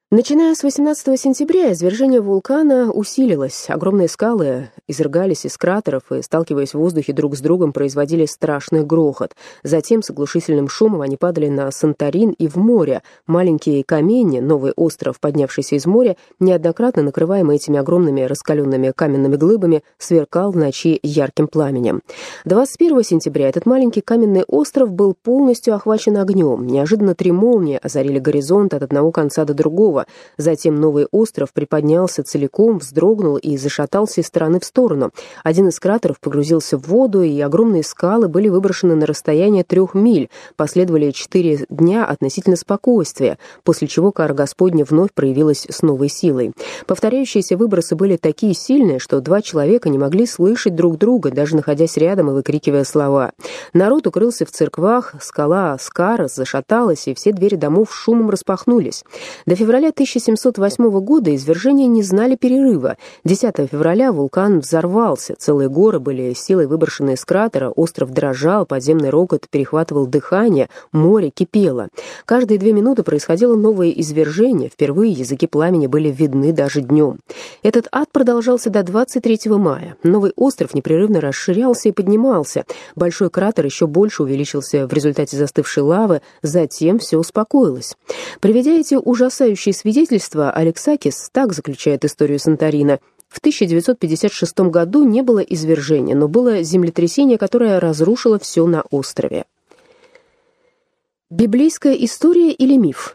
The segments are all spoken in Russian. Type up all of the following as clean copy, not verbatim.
Начиная с 18 сентября извержение вулкана усилилось. Огромные скалы изрыгались из кратеров и, сталкиваясь в воздухе друг с другом, производили страшный грохот. Затем с оглушительным шумом они падали на Санторин и в море. Маленький Каменне, новый остров, поднявшийся из моря, неоднократно накрываемый этими огромными раскаленными каменными глыбами, сверкал в ночи ярким пламенем. 21 сентября этот маленький каменный остров был полностью охвачен огнем. Неожиданно 3 молнии озарили горизонт от одного конца до другого. Затем новый остров приподнялся целиком, вздрогнул и зашатался из стороны в сторону. Один из кратеров погрузился в воду, и огромные скалы были выброшены на расстояние 3 миль. Последовали 4 дня относительно спокойствия, после чего кара Господня вновь проявилась с новой силой. Повторяющиеся выбросы были такие сильные, что 2 человека не могли слышать друг друга, даже находясь рядом и выкрикивая слова. Народ укрылся в церквах, скала Скарос зашаталась, и все двери домов шумом распахнулись. До февраля 1708 года извержения не знали перерыва. 10 февраля вулкан взорвался, целые горы были силой выброшены из кратера, остров дрожал, подземный рокот перехватывал дыхание, море кипело. Каждые 2 минуты происходило новое извержение, впервые языки пламени были видны даже днем. Этот ад продолжался до 23 мая. Новый остров непрерывно расширялся и поднимался. Большой кратер еще больше увеличился в результате застывшей лавы, затем все успокоилось. Приведя эти ужасающие свидетельства, Алексакис так заключает историю Санторина. В 1956 году не было извержения, но было землетрясение, которое разрушило все на острове. Библейская история или миф?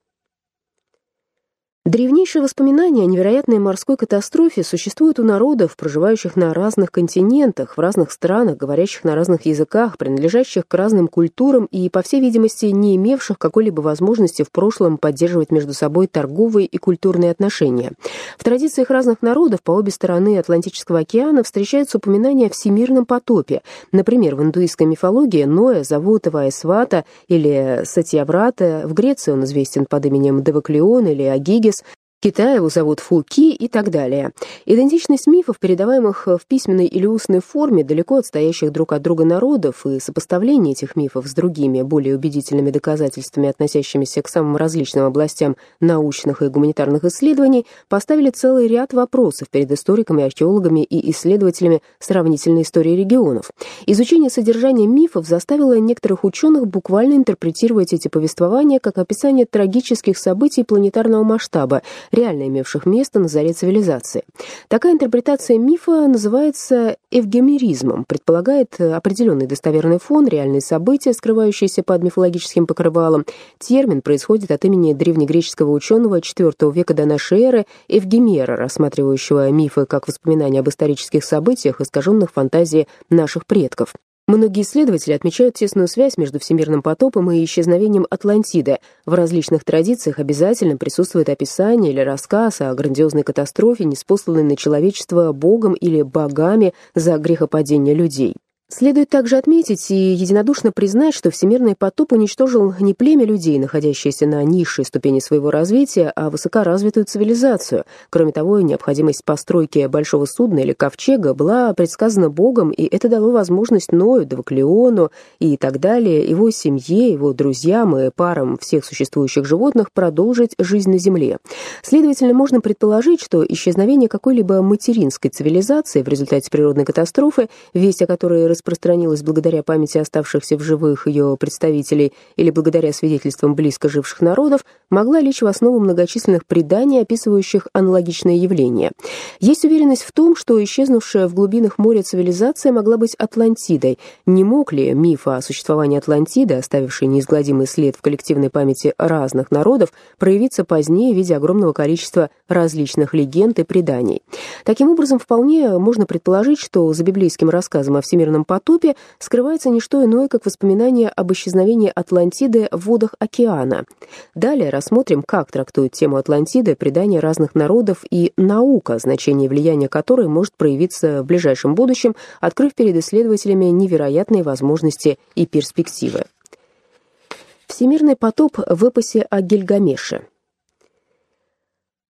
Древнейшие воспоминания о невероятной морской катастрофе существуют у народов, проживающих на разных континентах, в разных странах, говорящих на разных языках, принадлежащих к разным культурам и, по всей видимости, не имевших какой-либо возможности в прошлом поддерживать между собой торговые и культурные отношения. В традициях разных народов по обе стороны Атлантического океана встречаются упоминания о всемирном потопе. Например, в индуистской мифологии Ноя зовут Ваесвата или Сатьяврата, в Греции он известен под именем Деваклион или Агигес, в Китае его зовут Фуки и так далее. Идентичность мифов, передаваемых в письменной или устной форме далеко отстоящих друг от друга народов, и сопоставление этих мифов с другими, более убедительными доказательствами, относящимися к самым различным областям научных и гуманитарных исследований, поставили целый ряд вопросов перед историками, археологами и исследователями сравнительной истории регионов. Изучение содержания мифов заставило некоторых ученых буквально интерпретировать эти повествования как описание трагических событий планетарного масштаба, реально имевших место на заре цивилизации. Такая интерпретация мифа называется эвгемеризмом, предполагает определенный достоверный фон, реальные события, скрывающиеся под мифологическим покрывалом. Термин происходит от имени древнегреческого ученого IV века до нашей эры Эвгемера, рассматривающего мифы как воспоминания об исторических событиях, искаженных фантазией наших предков. Многие исследователи отмечают тесную связь между всемирным потопом и исчезновением Атлантиды. В различных традициях обязательно присутствует описание или рассказ о грандиозной катастрофе, ниспосланной на человечество Богом или богами за грехопадение людей. Следует также отметить и единодушно признать, что всемирный потоп уничтожил не племя людей, находящееся на низшей ступени своего развития, а высокоразвитую цивилизацию. Кроме того, необходимость постройки большого судна или ковчега была предсказана Богом, и это дало возможность Ною, Деваклиону и так далее, его семье, его друзьям и парам всех существующих животных продолжить жизнь на Земле. Следовательно, можно предположить, что исчезновение какой-либо материнской цивилизации в результате природной катастрофы, весть о которой распространилась благодаря памяти оставшихся в живых ее представителей или благодаря свидетельствам близко живших народов, могла лечь в основу многочисленных преданий, описывающих аналогичные явления. Есть уверенность в том, что исчезнувшая в глубинах моря цивилизация могла быть Атлантидой. Не мог ли миф о существовании Атлантиды, оставивший неизгладимый след в коллективной памяти разных народов, проявиться позднее в виде огромного количества различных легенд и преданий? Таким образом, вполне можно предположить, что за библейским рассказом о всемирном потопе скрывается не что иное, как воспоминание об исчезновении Атлантиды в водах океана. Далее рассмотрим, как трактуют тему Атлантиды предания разных народов и наука, значение и влияние которой может проявиться в ближайшем будущем, открыв перед исследователями невероятные возможности и перспективы. Всемирный потоп в эпосе о Гильгамеше.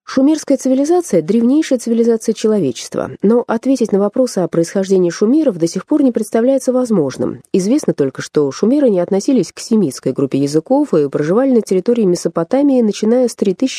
Шумерская цивилизация – древнейшая цивилизация человечества, но ответить на вопросы о происхождении шумеров до сих пор не представляется возможным. Известно только, что шумеры не относились к семитской группе языков и проживали на территории Месопотамии, начиная с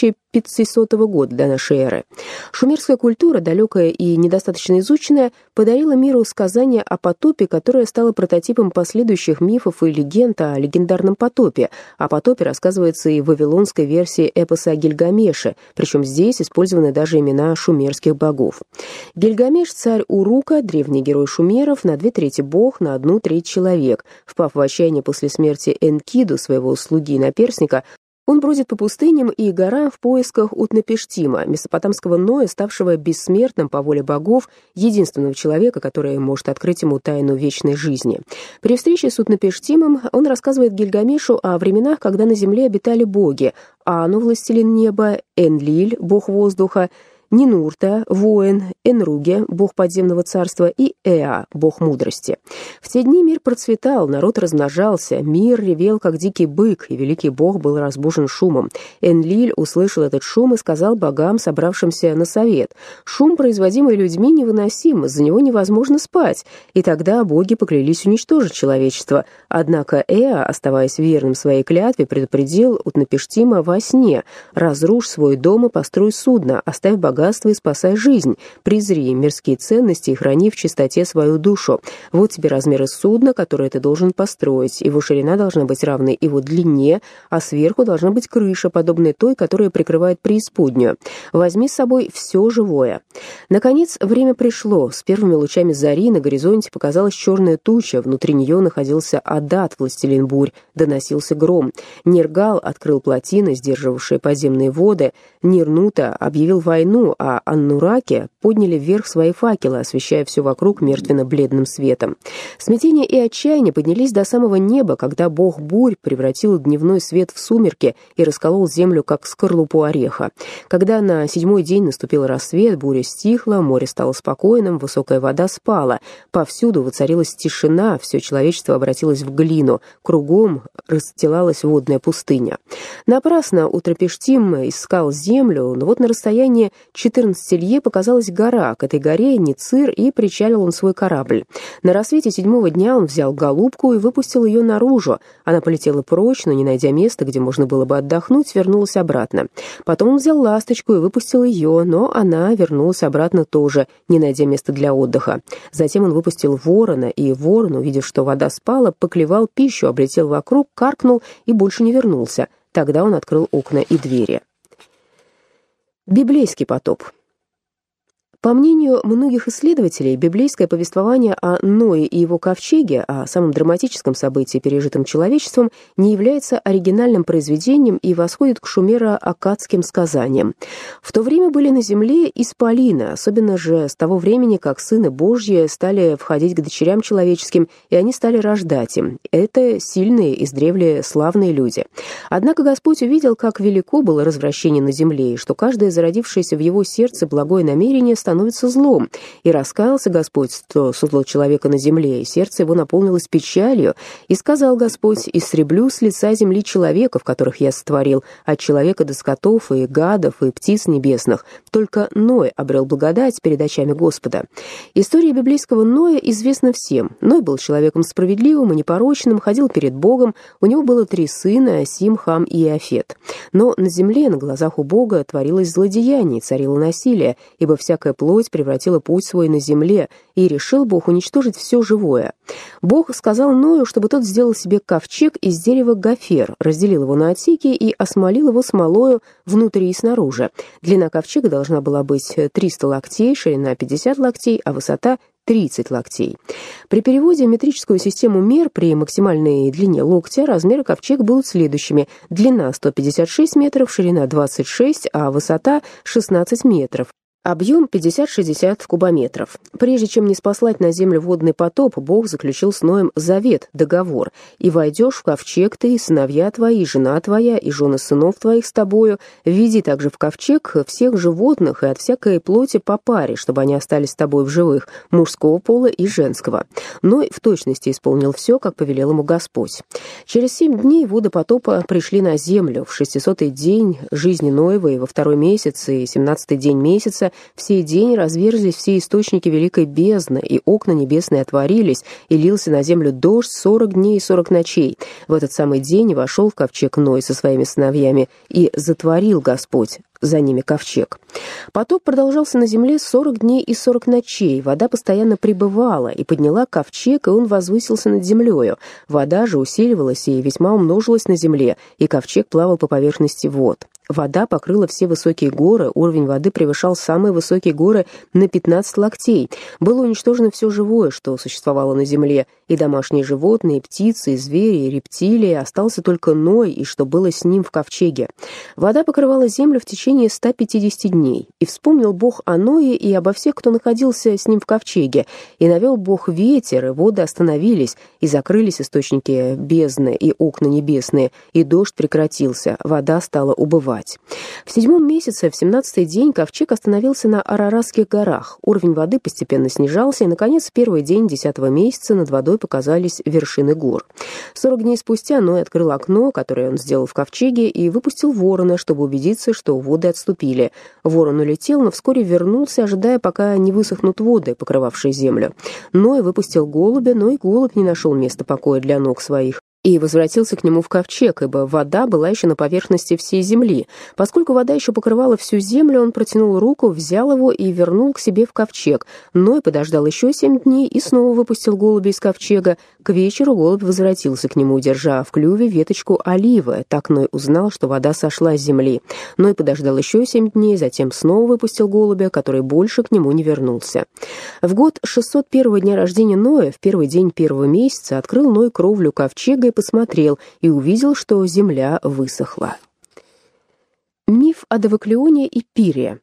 3500 года до нашей эры. Шумерская культура, далекая и недостаточно изученная, подарила миру сказание о потопе, которое стало прототипом последующих мифов и легенд о легендарном потопе. О потопе рассказывается и в вавилонской версии эпоса о Гильгамеше, причем здесь использованы даже имена шумерских богов. Гильгамеш – царь Урука, древний герой шумеров, на 2/3 бог, на 1/3 человек. Впав в отчаяние после смерти Энкиду, своего слуги и наперсника, он бродит по пустыням и горам в поисках Утнапиштима, месопотамского Ноя, ставшего бессмертным по воле богов, единственного человека, который может открыть ему тайну вечной жизни. При встрече с Утнапиштимом он рассказывает Гильгамешу о временах, когда на земле обитали боги: Ану, властелин неба, Энлиль, бог воздуха, Нинурта, воин, Энруге, бог подземного царства, и Эа, бог мудрости. В те дни мир процветал, народ размножался, мир ревел, как дикий бык, и великий бог был разбужен шумом. Энлиль услышал этот шум и сказал богам, собравшимся на совет: «Шум, производимый людьми, невыносим, из-за него невозможно спать». И тогда боги поклялись уничтожить человечество. Однако Эа, оставаясь верным своей клятве, предупредил Утнапиштима во сне: «Разрушь свой дом и построй судно, оставь богатство и спасай жизнь, презри мирские ценности и храни в чистоте свою душу. Вот тебе размеры судна, которое ты должен построить. Его ширина должна быть равной его длине, а сверху должна быть крыша, подобная той, которая прикрывает преисподнюю. Возьми с собой все живое». Наконец, время пришло. С первыми лучами зари на горизонте показалась черная туча, внутри нее находился Адат, властелин бурь, доносился гром. Нергал открыл плотины, сдерживавшие подземные воды, Нирнута объявил войну, а Аннураки подняли вверх свои факелы, освещая все вокруг мертвенно-бледным светом. Смятение и отчаяние поднялись до самого неба, когда бог бурь превратил дневной свет в сумерки и расколол землю, как скорлупу ореха. Когда на 7-й день наступил рассвет, буря стихла, море стало спокойным, высокая вода спала. Повсюду воцарилась тишина, все человечество обратилось в глину, кругом расстилалась водная пустыня. Напрасно Утнапиштим искал землю, но вот на расстоянии 14 лье показалась гора. К этой горе Ницир, и причалил он свой корабль. На рассвете 7-го дня он взял голубку и выпустил ее наружу. Она полетела прочь, но, не найдя места, где можно было бы отдохнуть, вернулась обратно. Потом он взял ласточку и выпустил ее, но она вернулась обратно тоже, не найдя места для отдыха. Затем он выпустил ворона, и ворон, увидев, что вода спала, поклевал пищу, облетел вокруг, каркнул и больше не вернулся. Тогда он открыл окна и двери. Библейский потоп. По мнению многих исследователей, библейское повествование о Ное и его ковчеге, о самом драматическом событии, пережитом человечеством, не является оригинальным произведением и восходит к шумеро-аккадским сказаниям. В то время были на земле исполины, особенно же с того времени, как сыны Божьи стали входить к дочерям человеческим, и они стали рождать им. Это сильные, издревле славные люди. Однако Господь увидел, как велико было развращение на земле, и что каждое зародившееся в его сердце благое намерение становится злом. И раскаялся Господь, что создал человека на земле, и сердце его наполнилось печалью. И сказал Господь: «Истреблю с лица земли человеков, которых я сотворил, от человека до скотов и гадов и птиц небесных». Только Ной обрел благодать перед очами Господа. История библейского Ноя известна всем. Ной был человеком справедливым и непорочным, ходил перед Богом, у него было 3 сына, Сим, Хам и Иафет. Но на земле, на глазах у Бога, творилось злодеяние, царило насилие, ибо всякая плоть превратила путь свой на земле, и решил Бог уничтожить все живое. Бог сказал Ною, чтобы тот сделал себе ковчег из дерева гофер, разделил его на отсеки и осмолил его смолою внутри и снаружи. Длина ковчега должна была быть 300 локтей, ширина 50 локтей, а высота 30 локтей. При переводе в метрическую систему мер при максимальной длине локтя размеры ковчега будут следующими: длина 156 метров, ширина 26, а высота 16 метров. Объем 50-60 кубометров. Прежде чем не спаслать на землю водный потоп, Бог заключил с Ноем завет, договор. «И войдешь в ковчег ты, и сыновья твои, и жена твоя, и жены сынов твоих с тобою. Введи также в ковчег всех животных и от всякой плоти по паре, чтобы они остались с тобой в живых, мужского пола и женского». Ной в точности исполнил все, как повелел ему Господь. Через 7 дней воды потопа пришли на землю. В 600-й день жизни Ноевой, во 2-й месяц и 17-й день месяца, в сей день разверзлись все источники великой бездны, и окна небесные отворились, и лился на землю дождь 40 дней и 40 ночей. В этот самый день вошел в ковчег Ной со своими сыновьями, и затворил Господь за ними ковчег. Потоп продолжался на земле 40 дней и 40 ночей. Вода постоянно пребывала и подняла ковчег, и он возвысился над землею. Вода же усиливалась и весьма умножилась на земле, и ковчег плавал по поверхности вод. Вода покрыла все высокие горы, уровень воды превышал самые высокие горы на 15 локтей. Было уничтожено все живое, что существовало на земле, и домашние животные, и птицы, и звери, и рептилии. Остался только Ной, и что было с ним в ковчеге. Вода покрывала землю в течение 150 дней. И вспомнил Бог о Ное и обо всех, кто находился с ним в ковчеге. И навел Бог ветер, и воды остановились, и закрылись источники бездны и окна небесные, и дождь прекратился, вода стала убывать. В 7-м месяце, в 17-й день, ковчег остановился на Араратских горах. Уровень воды постепенно снижался, и, наконец, в первый день 10-го месяца над водой показались вершины гор. 40 дней спустя Ной открыл окно, которое он сделал в ковчеге, и выпустил ворона, чтобы убедиться, что воды отступили. Ворон улетел, но вскоре вернулся, ожидая, пока не высохнут воды, покрывавшие землю. Ной выпустил голубя, но и голубь не нашел места покоя для ног своих, и возвратился к нему в ковчег, ибо вода была еще на поверхности всей земли. Поскольку вода еще покрывала всю землю, он протянул руку, взял его и вернул к себе в ковчег. Ной подождал еще 7 дней и снова выпустил голубя из ковчега. К вечеру голубь возвратился к нему, держа в клюве веточку оливы. Так Ной узнал, что вода сошла с земли. Ной подождал еще 7 дней, затем снова выпустил голубя, который больше к нему не вернулся. В год 601 дня рождения Ноя, в первый день 1-го месяца, открыл Ной кровлю ковчега и посмотрел, и увидел, что земля высохла. Миф о Давоклеоне и Пире.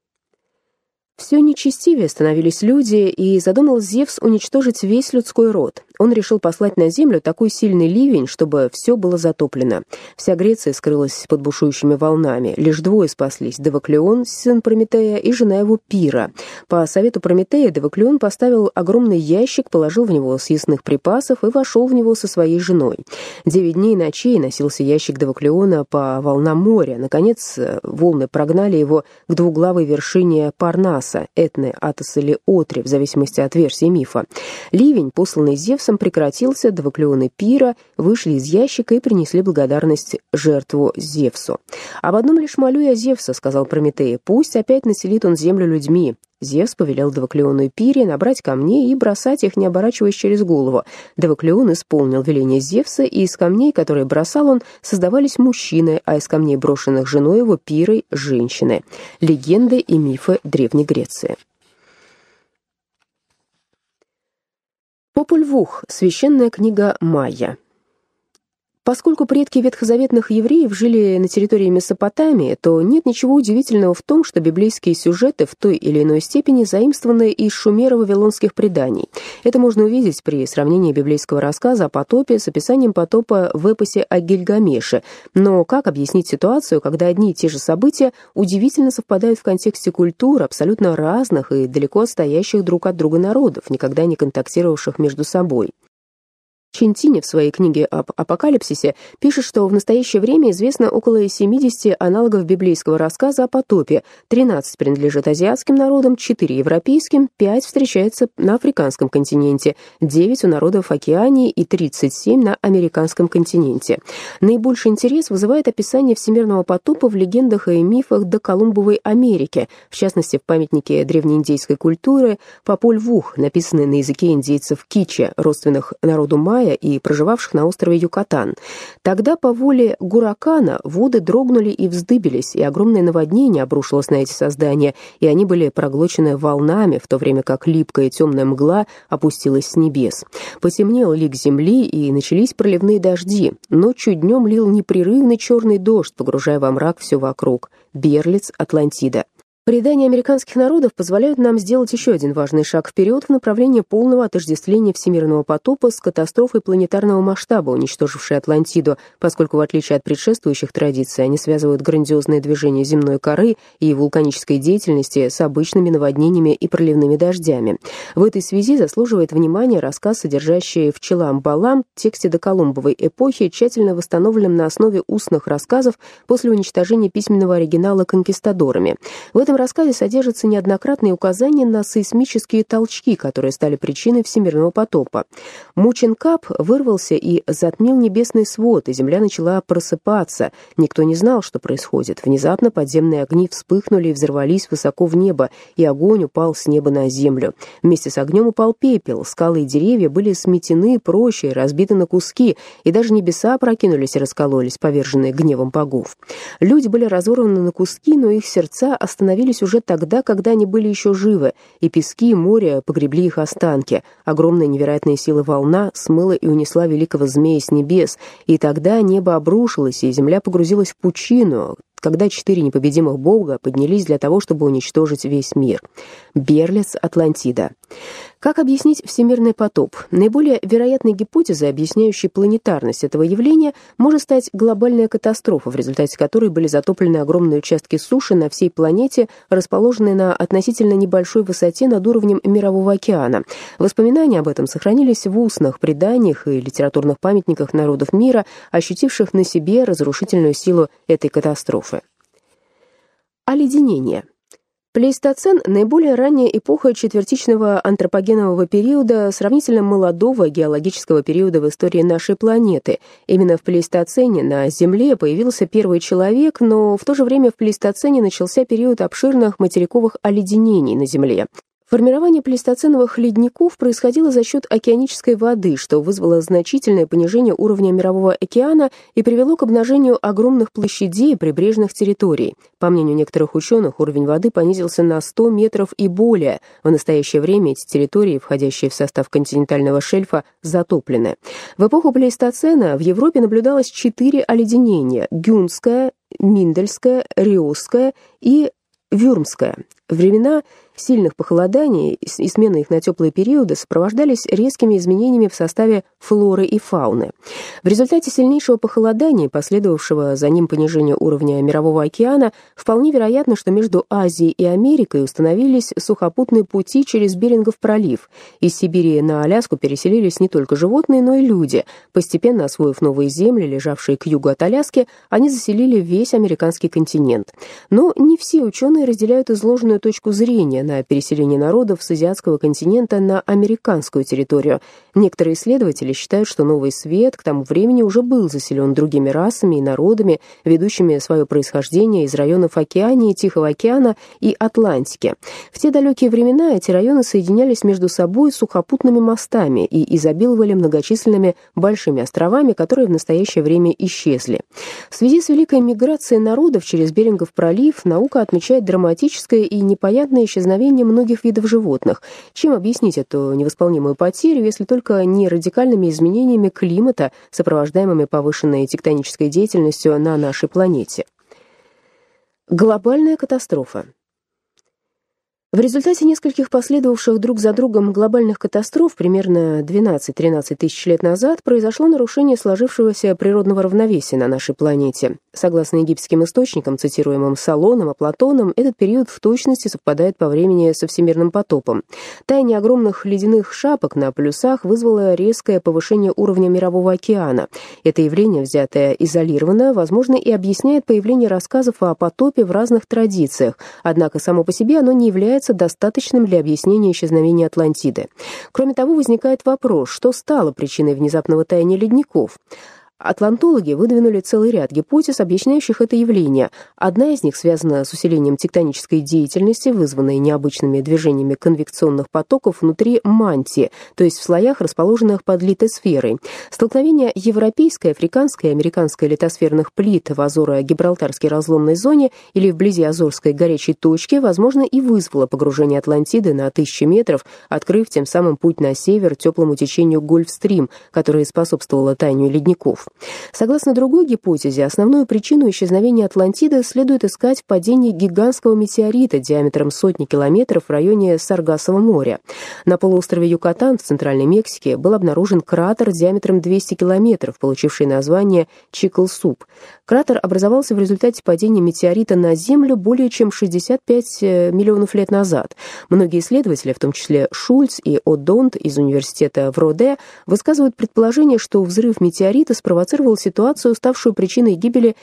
Все нечестивее становились люди, и задумал Зевс уничтожить весь людской род. Он решил послать на землю такой сильный ливень, чтобы все было затоплено. Вся Греция скрылась под бушующими волнами. Лишь 2 спаслись — Давоклеон, сын Прометея, и жена его Пира. По совету Прометея Давоклеон поставил огромный ящик, положил в него съестных припасов и вошел в него со своей женой. 9 дней и ночей носился ящик Давоклеона по волнам моря. Наконец, волны прогнали его к двуглавой вершине Парнаса, Этны, Атос или Отри, в зависимости от версии мифа. Ливень, посланный Зевсом, прекратился, Давоклеон и Пира вышли из ящика и принесли благодарность жертву Зевсу. «Об одном лишь молю я Зевса», — сказал Прометей, — «пусть опять населит он землю людьми». Зевс повелел Давоклеону и Пире набрать камней и бросать их, не оборачиваясь через голову. Давоклеон исполнил веление Зевса, и из камней, которые бросал он, создавались мужчины, а из камней, брошенных женой его Пирой, — женщины. Легенды и мифы Древней Греции. Популь Vuh. Священная книга Майя. Поскольку предки ветхозаветных евреев жили на территории Месопотамии, то нет ничего удивительного в том, что библейские сюжеты в той или иной степени заимствованы из шумеро-вавилонских преданий. Это можно увидеть при сравнении библейского рассказа о потопе с описанием потопа в эпосе о Гильгамеше. Но как объяснить ситуацию, когда одни и те же события удивительно совпадают в контексте культур абсолютно разных и далеко отстоящих друг от друга народов, никогда не контактировавших между собой? Чентини в своей книге об апокалипсисе пишет, что в настоящее время известно около 70 аналогов библейского рассказа о потопе. 13 принадлежат азиатским народам, 4 европейским, 5 встречаются на африканском континенте, 9 у народов Океании и 37 на американском континенте. Наибольший интерес вызывает описание всемирного потопа в легендах и мифах доколумбовой Америки, в частности в памятнике древнеиндейской культуры Популь Vuh, написанный на языке индейцев кича, родственных народу майя и проживавших на острове Юкатан. Тогда по воле Гуракана воды дрогнули и вздыбились, и огромное наводнение обрушилось на эти создания, и они были проглочены волнами, в то время как липкая темная мгла опустилась с небес. Потемнел лик земли, и начались проливные дожди. Ночью и днем лил непрерывный черный дождь, погружая во мрак все вокруг. Берлиц, Атлантида. Предания американских народов позволяют нам сделать еще один важный шаг вперед в направлении полного отождествления всемирного потопа с катастрофой планетарного масштаба, уничтожившей Атлантиду, поскольку, в отличие от предшествующих традиций, они связывают грандиозные движения земной коры и вулканической деятельности с обычными наводнениями и проливными дождями. В этой связи заслуживает внимания рассказ, содержащий в Челам-Балам, тексте доколумбовой эпохи, тщательно восстановленном на основе устных рассказов после уничтожения письменного оригинала конкистадорами. В этом рассказе содержатся неоднократные указания на сейсмические толчки, которые стали причиной всемирного потопа. Мученкап вырвался и затмил небесный свод, и земля начала просыпаться. Никто не знал, что происходит. Внезапно подземные огни вспыхнули и взорвались высоко в небо, и огонь упал с неба на землю. Вместе с огнем упал пепел, скалы и деревья были сметены прочь и разбиты на куски, и даже небеса опрокинулись и раскололись, поверженные гневом богов. Люди были разорваны на куски, но их сердца остановились уже тогда, когда они были еще живы, и пески и море погребли их останки. Огромная невероятная сила волна смыла и унесла великого змея с небес, и тогда небо обрушилось, и земля погрузилась в пучину, когда 4 непобедимых бога поднялись для того, чтобы уничтожить весь мир. Берлиц, Атлантида. Как объяснить всемирный потоп? Наиболее вероятной гипотезой, объясняющей планетарность этого явления, может стать глобальная катастрофа, в результате которой были затоплены огромные участки суши на всей планете, расположенные на относительно небольшой высоте над уровнем Мирового океана. Воспоминания об этом сохранились в устных преданиях и литературных памятниках народов мира, ощутивших на себе разрушительную силу этой катастрофы. Оледенение. Плейстоцен – наиболее ранняя эпоха четвертичного антропогенового периода, сравнительно молодого геологического периода в истории нашей планеты. Именно в плейстоцене на Земле появился первый человек, но в то же время в плейстоцене начался период обширных материковых оледенений на Земле. Формирование плейстоценовых ледников происходило за счет океанической воды, что вызвало значительное понижение уровня Мирового океана и привело к обнажению огромных площадей прибрежных территорий. По мнению некоторых ученых, уровень воды понизился на 100 метров и более. В настоящее время эти территории, входящие в состав континентального шельфа, затоплены. В эпоху плейстоцена в Европе наблюдалось 4 оледенения – Гюнское, Миндельское, Риосское и Вюрмское. Времена сильных похолоданий и смены их на теплые периоды сопровождались резкими изменениями в составе флоры и фауны. В результате сильнейшего похолодания, последовавшего за ним понижения уровня Мирового океана, вполне вероятно, что между Азией и Америкой установились сухопутные пути через Берингов пролив. Из Сибири на Аляску переселились не только животные, но и люди. Постепенно освоив новые земли, лежавшие к югу от Аляски, они заселили весь американский континент. Но не все ученые разделяют изложенную точку зрения на переселение народов с азиатского континента на американскую территорию. Некоторые исследователи считают, что Новый Свет к тому времени уже был заселен другими расами и народами, ведущими свое происхождение из районов Океании, Тихого океана и Атлантики. В те далекие времена эти районы соединялись между собой сухопутными мостами и изобиловали многочисленными большими островами, которые в настоящее время исчезли. В связи с великой миграцией народов через Берингов пролив наука отмечает драматическое и непонятное исчезновение многих видов животных. Чем объяснить эту невосполнимую потерю, если только не радикальными изменениями климата, сопровождаемыми повышенной тектонической деятельностью на нашей планете? Глобальная катастрофа. В результате нескольких последовавших друг за другом глобальных катастроф примерно 12-13 тысяч лет назад произошло нарушение сложившегося природного равновесия на нашей планете. Согласно египетским источникам, цитируемым Солоном и Платоном, этот период в точности совпадает по времени со всемирным потопом. Таяние огромных ледяных шапок на полюсах вызвало резкое повышение уровня Мирового океана. Это явление, взятое изолированно, возможно, и объясняет появление рассказов о потопе в разных традициях, однако само по себе оно не является достаточным для объяснения исчезновения Атлантиды. Кроме того, возникает вопрос, что стало причиной внезапного таяния ледников. Атлантологи выдвинули целый ряд гипотез, объясняющих это явление. Одна из них связана с усилением тектонической деятельности, вызванной необычными движениями конвекционных потоков внутри мантии, то есть в слоях, расположенных под литосферой. Столкновение европейской, африканской и американской литосферных плит в Азоро-Гибралтарской разломной зоне или вблизи Азорской горячей точки, возможно, и вызвало погружение Атлантиды на 1000 метров, открыв тем самым путь на север теплому течению Гольфстрим, которое способствовало таянию ледников. Согласно другой гипотезе, основную причину исчезновения Атлантиды следует искать в падении гигантского метеорита диаметром сотни километров в районе Саргассового моря. На полуострове Юкатан в Центральной Мексике был обнаружен кратер диаметром 200 километров, получивший название Чиклсуп. Кратер образовался в результате падения метеорита на Землю более чем 65 миллионов лет назад. Многие исследователи, в том числе Шульц и О'Донт из университета в Роде, высказывают предположение, что взрыв метеорита спровоцировал ситуацию, ставшую причиной гибели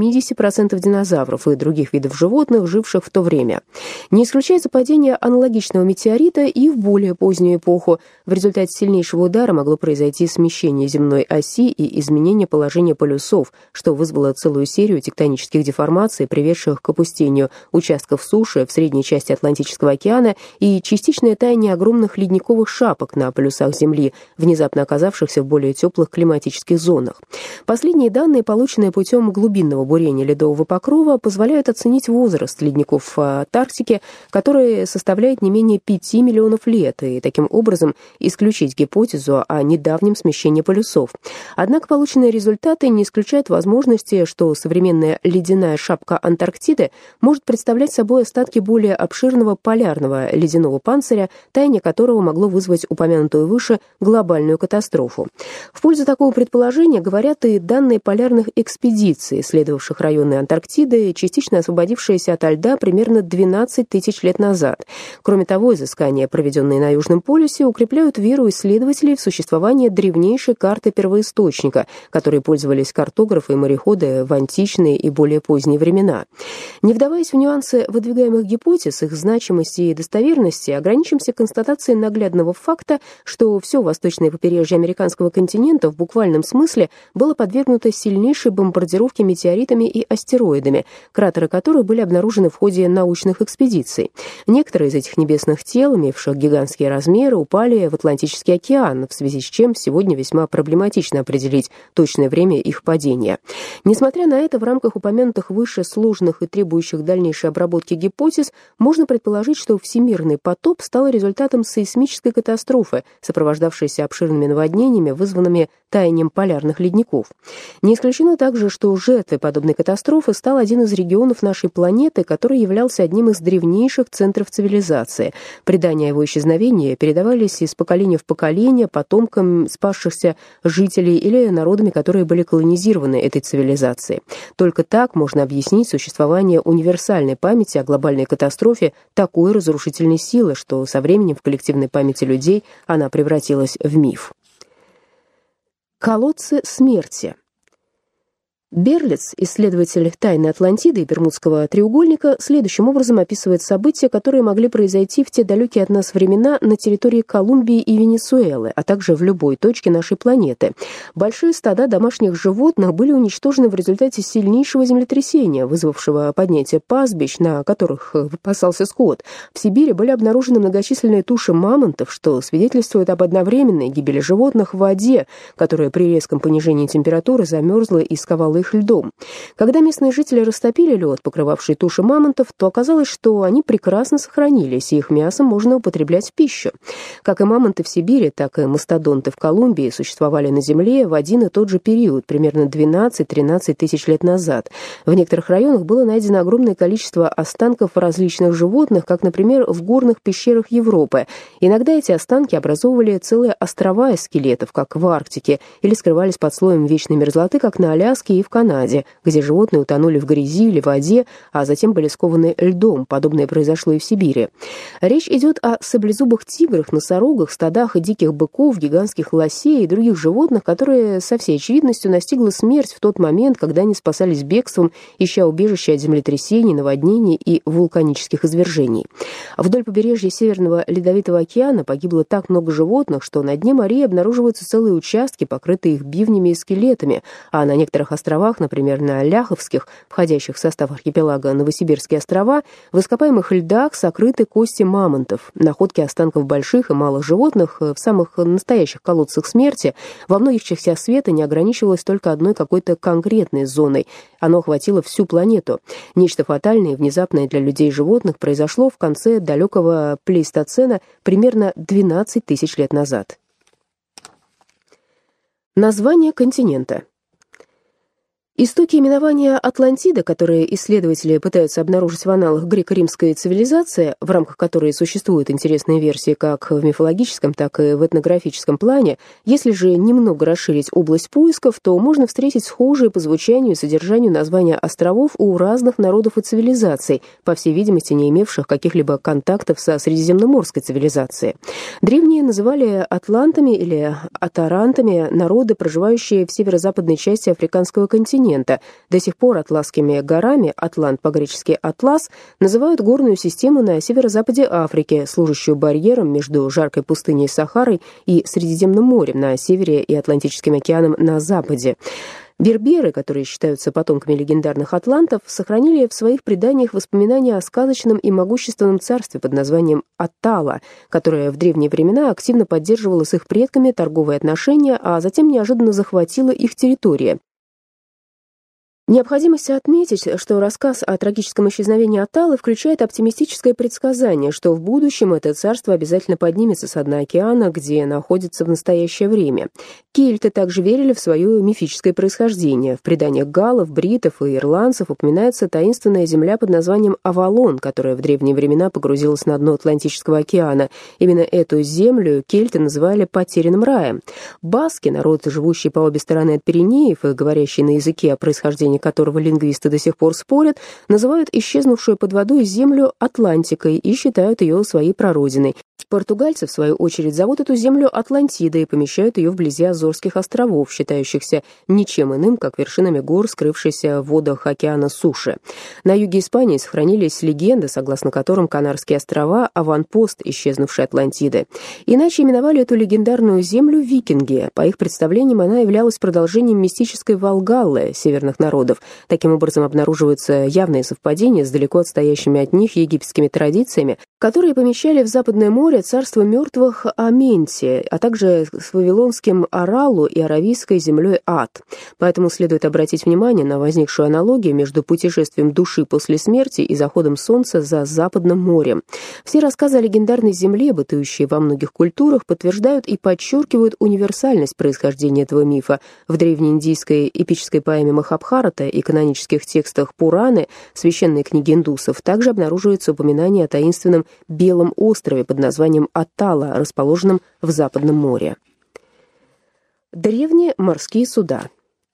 70% динозавров и других видов животных, живших в то время. Не исключается падение аналогичного метеорита и в более позднюю эпоху. В результате сильнейшего удара могло произойти смещение земной оси и изменение положения полюсов, что вызвало целую серию тектонических деформаций, приведших к опустению участков суши в средней части Атлантического океана и частичное таяние огромных ледниковых шапок на полюсах Земли, внезапно оказавшихся в более теплых климатических зонах. Последние данные, полученные путем глубинного бурения ледового покрова, позволяют оценить возраст ледников Антарктики, который составляет не менее 5 миллионов лет, и таким образом исключить гипотезу о недавнем смещении полюсов. Однако полученные результаты не исключают возможности, что современная ледяная шапка Антарктиды может представлять собой остатки более обширного полярного ледяного панциря, таяние которого могло вызвать упомянутую выше глобальную катастрофу. В пользу такого предположения говорят и данные полярных экспедиций, исследовавших районы Антарктиды, частично освободившиеся ото льда примерно 12 тысяч лет назад. Кроме того, изыскания, проведенные на Южном полюсе, укрепляют веру исследователей в существование древнейшей карты первоисточника, которой пользовались картографы и мореходы в античные и более поздние времена. Не вдаваясь в нюансы выдвигаемых гипотез, их значимости и достоверности, ограничимся констатацией наглядного факта, что все восточное побережье американского континента в буквальном смысле было подвергнуто сильнейшей бомбардировке метеоритами и астероидами, кратеры которых были обнаружены в ходе научных экспедиций. Некоторые из этих небесных тел, имевших гигантские размеры, упали в Атлантический океан, в связи с чем сегодня весьма проблематично определить точное время их падения. Несмотря на это, в рамках упомянутых выше сложных и требующих дальнейшей обработки гипотез, можно предположить, что всемирный потоп стал результатом сейсмической катастрофы, сопровождавшейся обширными наводнениями, вызванными таянием полярных ледников. Не исключено также, что жертвой подобной катастрофы стал один из регионов нашей планеты, который являлся одним из древнейших центров цивилизации. Предания о его исчезновении передавались из поколения в поколение потомкам спасшихся жителей или народами, которые были колонизированы этой цивилизацией. Только так можно объяснить существование универсальной памяти о глобальной катастрофе такой разрушительной силы, что со временем в коллективной памяти людей она превратилась в миф. Колодцы смерти. Берлиц, исследователь тайны Атлантиды и Бермудского треугольника, следующим образом описывает события, которые могли произойти в те далекие от нас времена на территории Колумбии и Венесуэлы, а также в любой точке нашей планеты. Большие стада домашних животных были уничтожены в результате сильнейшего землетрясения, вызвавшего поднятие пастбищ, на которых выпасался скот. В Сибири были обнаружены многочисленные туши мамонтов, что свидетельствует об одновременной гибели животных в воде, которая при резком понижении температуры замерзла и сковала их льдом. Когда местные жители растопили лед, покрывавший туши мамонтов, то оказалось, что они прекрасно сохранились, и их мясо можно употреблять в пищу. Как и мамонты в Сибири, так и мастодонты в Колумбии существовали на Земле в один и тот же период, примерно 12-13 тысяч лет назад. В некоторых районах было найдено огромное количество останков различных животных, как, например, в горных пещерах Европы. Иногда эти останки образовывали целые острова из скелетов, как в Арктике, или скрывались под слоем вечной мерзлоты, как на Аляске и в Канаде, где животные утонули в грязи или воде, а затем были скованы льдом. Подобное произошло и в Сибири. Речь идет о саблезубых тиграх, носорогах, стадах диких быков, гигантских лосей и других животных, которые со всей очевидностью настигла смерть в тот момент, когда они спасались бегством, ища убежище от землетрясений, наводнений и вулканических извержений. Вдоль побережья Северного Ледовитого океана погибло так много животных, что на дне морей обнаруживаются целые участки, покрытые их бивнями и скелетами, а на некоторых островах, например, на Ляховских, входящих в состав архипелага Новосибирские острова, в ископаемых льдах сокрыты кости мамонтов. Находки останков больших и малых животных в самых настоящих колодцах смерти во многих частях света не ограничивалось только одной какой-то конкретной зоной. Оно охватило всю планету. Нечто фатальное и внезапное для людей и животных произошло в конце далекого плейстоцена примерно 12 тысяч лет назад. Название континента. Истоки именования Атлантида, которые исследователи пытаются обнаружить в аналах греко-римской цивилизации, в рамках которой существуют интересные версии как в мифологическом, так и в этнографическом плане, если же немного расширить область поисков, то можно встретить схожие по звучанию и содержанию названия островов у разных народов и цивилизаций, по всей видимости, не имевших каких-либо контактов со средиземноморской цивилизацией. Древние называли атлантами или атарантами народы, проживающие в северо-западной части африканского континента. До сих пор Атласскими горами, Атлант по-гречески «Атлас», называют горную систему на северо-западе Африки, служащую барьером между жаркой пустыней Сахарой и Средиземным морем на севере и Атлантическим океаном на западе. Берберы, которые считаются потомками легендарных атлантов, сохранили в своих преданиях воспоминания о сказочном и могущественном царстве под названием Аттала, которое в древние времена активно поддерживало с их предками торговые отношения, а затем неожиданно захватило их территории. Необходимость отметить, что рассказ о трагическом исчезновении Атталы включает оптимистическое предсказание, что в будущем это царство обязательно поднимется со дна океана, где находится в настоящее время. Кельты также верили в свое мифическое происхождение. В преданиях галлов, бритов и ирландцев упоминается таинственная земля под названием Авалон, которая в древние времена погрузилась на дно Атлантического океана. Именно эту землю кельты называли «потерянным раем». Баски, народ, живущий по обе стороны от Пиренеев и говорящий на языке, о происхождении которого лингвисты до сих пор спорят, называют исчезнувшую под водой землю Атлантикой и считают ее своей прародиной. Португальцы, в свою очередь, зовут эту землю Атлантидой и помещают ее вблизи Азорских островов, считающихся ничем иным, как вершинами гор, скрывшихся в водах океана суши. На юге Испании сохранились легенды, согласно которым Канарские острова — аванпост исчезнувшей Атлантиды. Иначе именовали эту легендарную землю викинги. По их представлениям, она являлась продолжением мистической Валгаллы северных народов. Таким образом, обнаруживаются явные совпадения с далеко отстоящими от них египетскими традициями, которые помещали в Западное море царство мертвых Аменти, а также с вавилонским Аралу и аравийской землей Ад. Поэтому следует обратить внимание на возникшую аналогию между путешествием души после смерти и заходом солнца за Западным морем. Все рассказы о легендарной земле, бытующие во многих культурах, подтверждают и подчеркивают универсальность происхождения этого мифа. В древнеиндийской эпической поэме Махабхарата и канонических текстах Пураны, священной книги индусов, также обнаруживается упоминание о таинственном Белом острове под названием Аттала, расположенном в Западном море. Древние морские суда.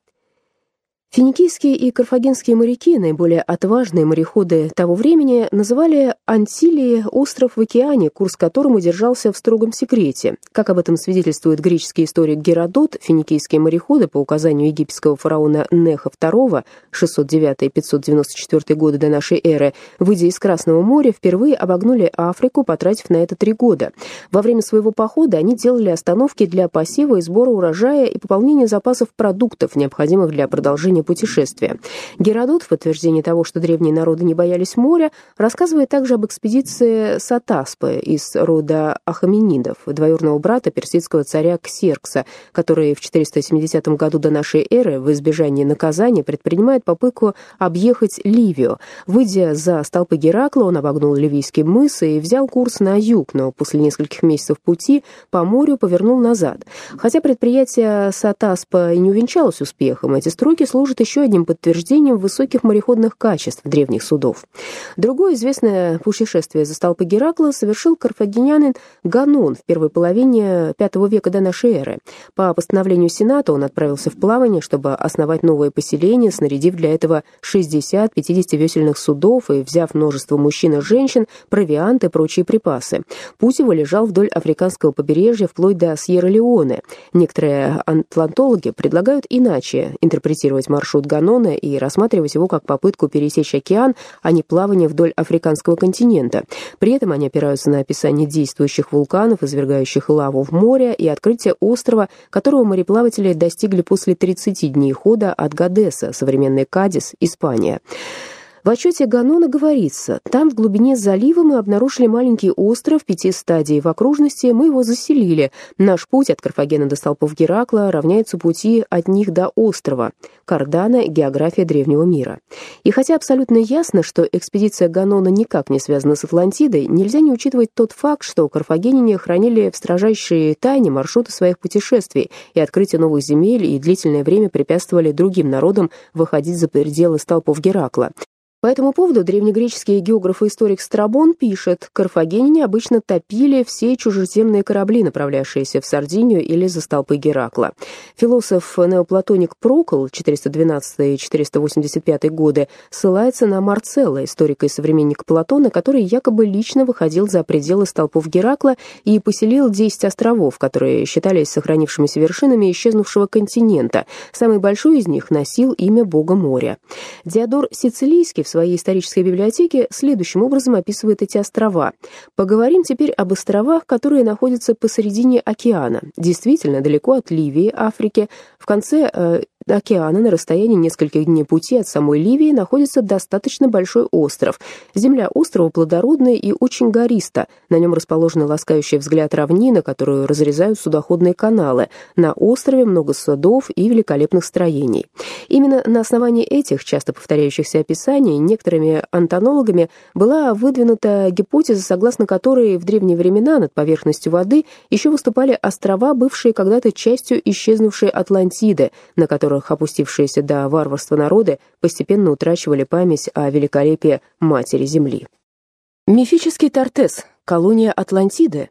Финикийские и карфагенские моряки, наиболее отважные мореходы того времени, называли Антилией остров в океане, курс которому держался в строгом секрете. Как об этом свидетельствует греческий историк Геродот, финикийские мореходы по указанию египетского фараона Неха II 609-594 годы до нашей эры, выйдя из Красного моря, впервые обогнули Африку, потратив на это 3 года. Во время своего похода они делали остановки для посева и сбора урожая и пополнения запасов продуктов, необходимых для продолжения путешествия. Геродот, в подтверждение того, что древние народы не боялись моря, рассказывает также об экспедиции Сатаспы из рода Ахаменидов, двоюродного брата персидского царя Ксеркса, который в 470 году до нашей эры в избежание наказания предпринимает попытку объехать Ливию. Выйдя за столпы Геракла, он обогнул Ливийский мыс и взял курс на юг, но после нескольких месяцев пути по морю повернул назад. Хотя предприятие Сатаспа и не увенчалось успехом, эти строки служат еще одним подтверждением высоких мореходных качеств древних судов. Другое известное путешествие за столпы Геракла совершил карфагенянин Ганон в первой половине V века до нашей эры. По постановлению Сената он отправился в плавание, чтобы основать новое поселение, снарядив для этого 60 50-весельных судов и взяв множество мужчин и женщин, провиант и прочие припасы. Путь его лежал вдоль африканского побережья вплоть до Сьерра-Леоне. Некоторые атлантологи предлагают иначе интерпретировать маршрут Ганона и рассматривать его как попытку пересечь океан, а не плавание вдоль африканского континента. При этом они опираются на описание действующих вулканов, извергающих лаву в море, и открытие острова, которого мореплаватели достигли после 30 дней хода от Гадеса, современный Кадис, Испания. В отчете Ганона говорится: «Там, в глубине залива, мы обнаружили маленький остров 5 стадий в окружности, мы его заселили. Наш путь от Карфагена до столпов Геракла равняется пути от них до острова». Кардана, «География древнего мира». И хотя абсолютно ясно, что экспедиция Ганона никак не связана с Атлантидой, нельзя не учитывать тот факт, что карфагеняне хранили в строжайшей тайне маршруты своих путешествий, и открытие новых земель и длительное время препятствовали другим народам выходить за пределы столпов Геракла. По этому поводу древнегреческий географ и историк Страбон пишет: карфагеняне обычно топили все чужеземные корабли, направлявшиеся в Сардинию или за столпы Геракла. Философ-неоплатоник Прокл, 412-485 годы, ссылается на Марцелла, историка и современника Платона, который якобы лично выходил за пределы столпов Геракла и поселил 10 островов, которые считались сохранившимися вершинами исчезнувшего континента. Самый большой из них носил имя бога моря. Диодор Сицилийский в своей исторической библиотеке следующим образом описывает эти острова. Поговорим теперь об островах, которые находятся посередине океана. Действительно, далеко от Ливии, Африки, в конце океана, на расстоянии нескольких дней пути от самой Ливии, находится достаточно большой остров. Земля острова плодородная и очень гориста. На нем расположена ласкающая взгляд равнина, которую разрезают судоходные каналы. На острове много садов и великолепных строений. Именно на основании этих часто повторяющихся описаний некоторыми антонологами была выдвинута гипотеза, согласно которой в древние времена над поверхностью воды еще выступали острова, бывшие когда-то частью исчезнувшей Атлантиды, на которых опустившиеся до варварства народы постепенно утрачивали память о великолепии Матери Земли. Мифический Тартес, колония Атлантиды.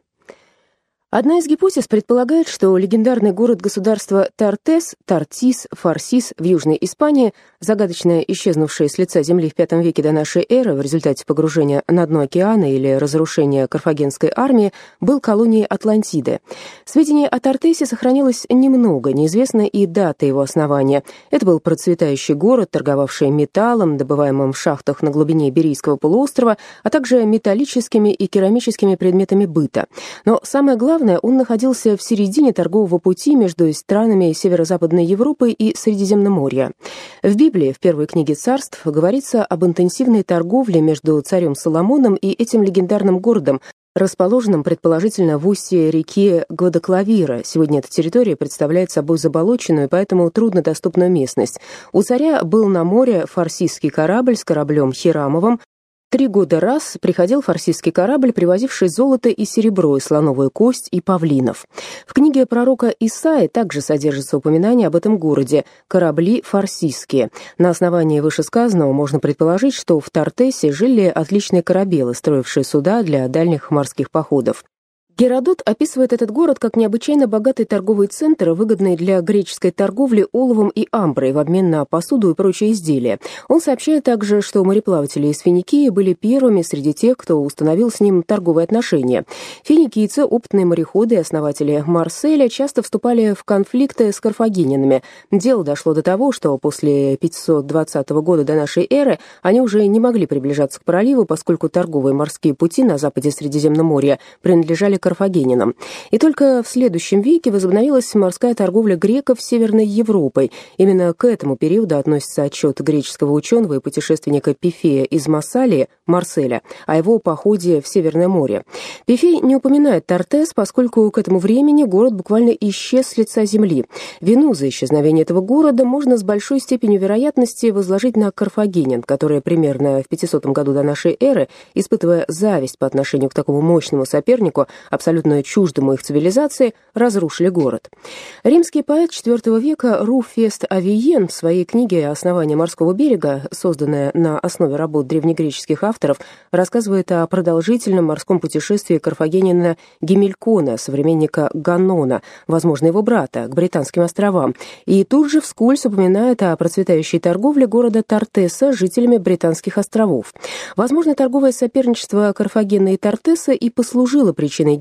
Одна из гипотез предполагает, что легендарный город-государство Тартес, Тартис, Фарсис в Южной Испании, загадочно исчезнувший с лица земли в V веке до нашей эры в результате погружения на дно океана или разрушения карфагенской армии, был колонией Атлантиды. Сведений о Тартесе сохранилось немного, неизвестна и дата его основания. Это был процветающий город, торговавший металлом, добываемым в шахтах на глубине Иберийского полуострова, а также металлическими и керамическими предметами быта. Но самое главное, он находился в середине торгового пути между странами Северо-Западной Европы и Средиземноморья. В Библии, в первой книге Царств, говорится об интенсивной торговле между царем Соломоном и этим легендарным городом, расположенным предположительно в устье реки Гвадалквивира. Сегодня эта территория представляет собой заболоченную, поэтому труднодоступную местность. У царя был на море фарсисский корабль с кораблем Хирамовым. 3 года раз приходил фарсисский корабль, привозивший золото и серебро, и слоновую кость, и павлинов. В книге пророка Исаии также содержится упоминание об этом городе – корабли фарсисские. На основании вышесказанного можно предположить, что в Тартесе жили отличные корабелы, строившие суда для дальних морских походов. Геродот описывает этот город как необычайно богатый торговый центр, выгодный для греческой торговли оловом и амброй в обмен на посуду и прочие изделия. Он сообщает также, что мореплаватели из Финикии были первыми среди тех, кто установил с ним торговые отношения. Финикийцы, опытные мореходы и основатели Марселя, часто вступали в конфликты с карфагенянами. Дело дошло до того, что после 520 года до нашей эры они уже не могли приближаться к проливу, поскольку торговые морские пути на западе Средиземноморья принадлежали карфагенянам. И только в следующем веке возобновилась морская торговля греков с Северной Европой. Именно к этому периоду относится отчет греческого ученого и путешественника Пифея из Массалии, Марселя, о его походе в Северное море. Пифей не упоминает Тартес, поскольку к этому времени город буквально исчез с лица земли. Вину за исчезновение этого города можно с большой степенью вероятности возложить на карфагенян, которые примерно в 500 году до нашей эры, испытывая зависть по отношению к такому мощному сопернику, абсолютно чуждому их цивилизации, разрушили город. Римский поэт IV века Руфест Авиен в своей книге «Основание морского берега», созданная на основе работ древнегреческих авторов, рассказывает о продолжительном морском путешествии карфагенина Гимелькона, современника Ганнона, возможно, его брата, к Британским островам, и тут же вскользь упоминает о процветающей торговле города Тартеса с жителями Британских островов. Возможно, торговое соперничество Карфагена и Тартеса и послужило причиной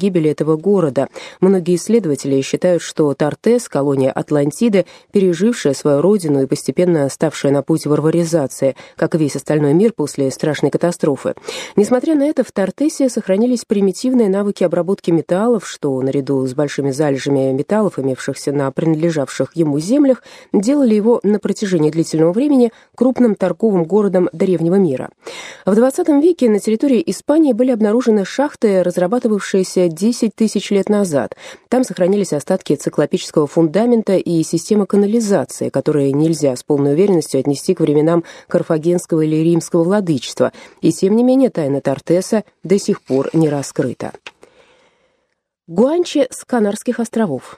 гибели этого города. Многие исследователи считают, что Тартес, колония Атлантиды, пережившая свою родину и постепенно ставшая на путь варваризации, как и весь остальной мир после страшной катастрофы. Несмотря на это, в Тартесе сохранились примитивные навыки обработки металлов, что, наряду с большими залежами металлов, имевшихся на принадлежавших ему землях, делали его на протяжении длительного времени крупным торговым городом древнего мира. В XX веке на территории Испании были обнаружены шахты, разрабатывавшиеся 10 тысяч лет назад. Там сохранились остатки циклопического фундамента и системы канализации, которые нельзя с полной уверенностью отнести к временам карфагенского или римского владычества. И тем не менее тайна Тартеса до сих пор не раскрыта. Гуанче с Канарских островов.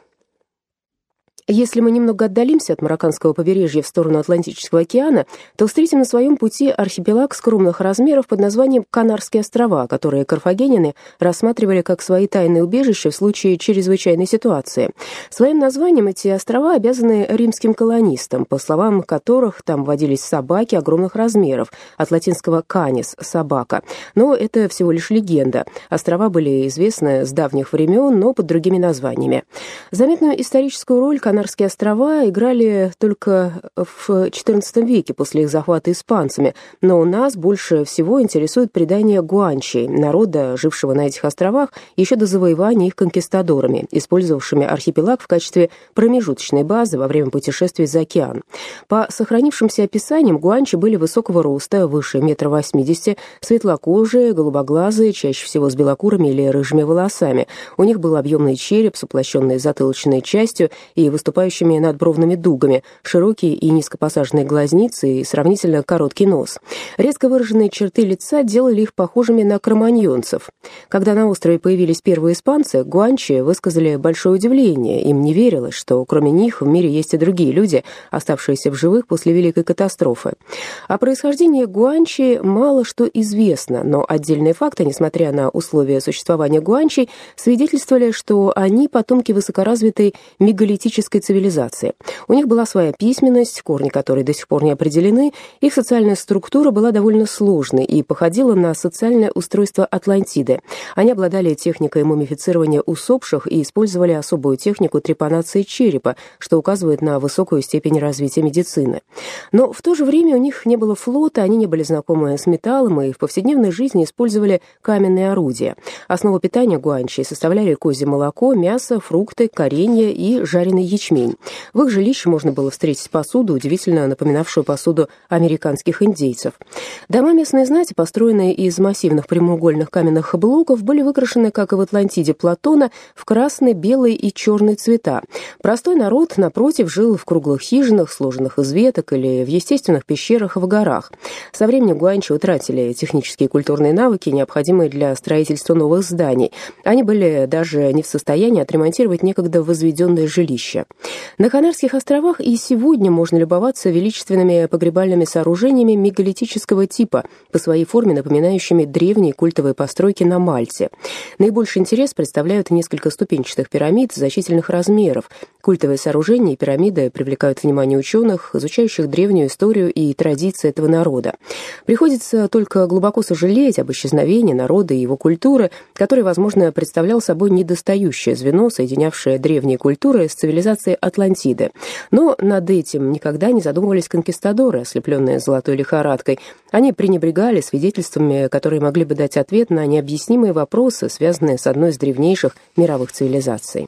Если мы немного отдалимся от марокканского побережья в сторону Атлантического океана, то встретим на своем пути архипелаг скромных размеров под названием Канарские острова, которые карфагеняне рассматривали как свои тайные убежища в случае чрезвычайной ситуации. Своим названием эти острова обязаны римским колонистам, по словам которых там водились собаки огромных размеров, от латинского «canis» — собака. Но это всего лишь легенда. Острова были известны с давних времен, но под другими названиями. Заметную историческую роль Канарские острова играли только в XIV веке после их захвата испанцами, но нас больше всего интересует предание гуанчей, народа, жившего на этих островах еще до завоевания их конкистадорами, использовавшими архипелаг в качестве промежуточной базы во время путешествий за океан. По сохранившимся описаниям, гуанчи были высокого роста, выше 1,80 м, светлокожие, голубоглазые, чаще всего с белокурыми или рыжими волосами. У них был объемный череп с уплощенной затылочной частью и выступающими надбровными дугами, широкие и низкопосаженные глазницы и сравнительно короткий нос. Резко выраженные черты лица делали их похожими на кроманьонцев. Когда на острове появились первые испанцы, гуанчи высказали большое удивление. Им не верилось, что кроме них в мире есть и другие люди, оставшиеся в живых после Великой катастрофы. О происхождении гуанчи мало что известно, но отдельные факты, несмотря на условия существования гуанчей, свидетельствовали, что они потомки высокоразвитой мегалитической цивилизации. У них была своя письменность, корни которой до сих пор не определены, их социальная структура была довольно сложной и походила на социальное устройство Атлантиды. Они обладали техникой мумифицирования усопших и использовали особую технику трепанации черепа, что указывает на высокую степень развития медицины. Но в то же время у них не было флота, они не были знакомы с металлом и в повседневной жизни использовали каменные орудия. Основу питания гуанчей составляли козье молоко, мясо, фрукты, коренья и жареный ячмень. В их жилище можно было встретить посуду, удивительно напоминавшую посуду американских индейцев. Дома местной знати, построенные из массивных прямоугольных каменных блоков, были выкрашены, как и в Атлантиде Платона, в красный, белый и черный цвета. Простой народ, напротив, жил в круглых хижинах, сложенных из веток, или в естественных пещерах в горах. Со временем гуанчи утратили технические и культурные навыки, необходимые для строительства новых зданий. Они были даже не в состоянии отремонтировать некогда возведенное жилище. На Канарских островах и сегодня можно любоваться величественными погребальными сооружениями мегалитического типа, по своей форме напоминающими древние культовые постройки на Мальте. Наибольший интерес представляют несколько ступенчатых пирамид значительных размеров. Культовые сооружения и пирамиды привлекают внимание ученых, изучающих древнюю историю и традиции этого народа. Приходится только глубоко сожалеть об исчезновении народа и его культуры, который, возможно, представлял собой недостающее звено, соединявшее древние культуры с цивилизацией Атлантиды. Но над этим никогда не задумывались конкистадоры, ослепленные золотой лихорадкой. Они пренебрегали свидетельствами, которые могли бы дать ответ на необъяснимые вопросы, связанные с одной из древнейших мировых цивилизаций.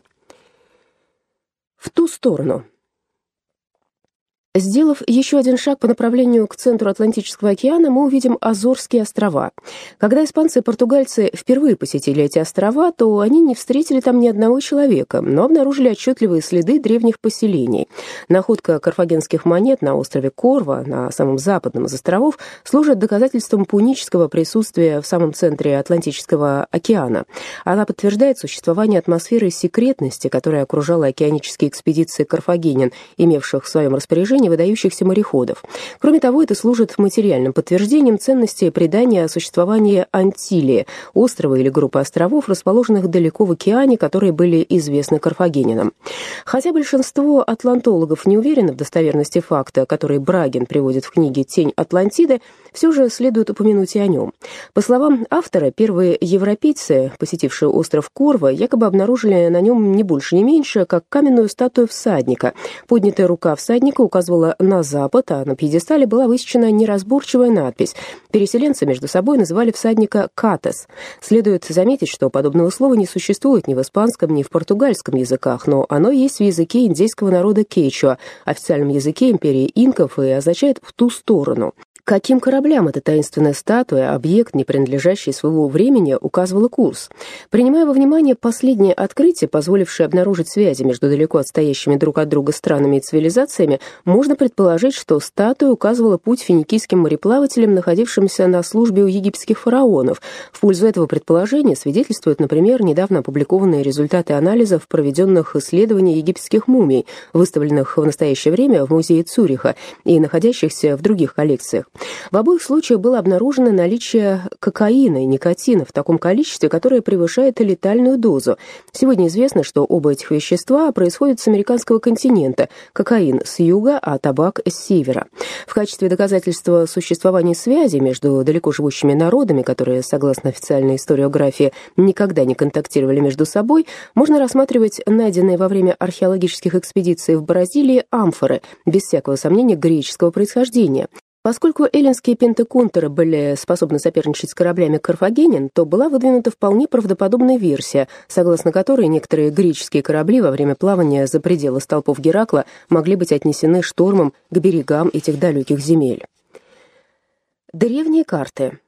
В ту сторону. Сделав еще один шаг по направлению к центру Атлантического океана, мы увидим Азорские острова. Когда испанцы и португальцы впервые посетили эти острова, то они не встретили там ни одного человека, но обнаружили отчетливые следы древних поселений. Находка карфагенских монет на острове Корва, на самом западном из островов, служит доказательством пунического присутствия в самом центре Атлантического океана. Она подтверждает существование атмосферы секретности, которая окружала океанические экспедиции карфагенян, имевших в своем распоряжении выдающихся мореходов. Кроме того, это служит материальным подтверждением ценности предания о существовании Антилии, острова или группы островов, расположенных далеко в океане, которые были известны карфагенянам. Хотя большинство атлантологов не уверены в достоверности факта, который Брагин приводит в книге «Тень Атлантиды», все же следует упомянуть и о нем. По словам автора, первые европейцы, посетившие остров Корво, якобы обнаружили на нем не больше, не меньше, как каменную статую всадника. Поднятая рука всадника указывала на запад, а на пьедестале была высечена неразборчивая надпись. Переселенцы между собой называли всадника «катес». Следует заметить, что подобного слова не существует ни в испанском, ни в португальском языках, но оно есть в языке индейского народа кечуа, официальном языке империи инков, и означает «в ту сторону». Каким кораблям эта таинственная статуя, объект, не принадлежащий своего времени, указывала курс? Принимая во внимание последнее открытие, позволившее обнаружить связи между далеко отстоящими друг от друга странами и цивилизациями, можно предположить, что статуя указывала путь финикийским мореплавателям, находившимся на службе у египетских фараонов. В пользу этого предположения свидетельствуют, например, недавно опубликованные результаты анализов проведенных исследований египетских мумий, выставленных в настоящее время в музее Цюриха и находящихся в других коллекциях. В обоих случаях было обнаружено наличие кокаина и никотина в таком количестве, которое превышает летальную дозу. Сегодня известно, что оба этих вещества происходят с американского континента, кокаин с юга, а табак с севера. В качестве доказательства существования связи между далеко живущими народами, которые, согласно официальной историографии, никогда не контактировали между собой, можно рассматривать найденные во время археологических экспедиций в Бразилии амфоры, без всякого сомнения греческого происхождения. Поскольку эллинские пентеконтеры были способны соперничать с кораблями карфагенян, то была выдвинута вполне правдоподобная версия, согласно которой некоторые греческие корабли во время плавания за пределы столпов Геракла могли быть отнесены штормом к берегам этих далеких земель. Древние карты.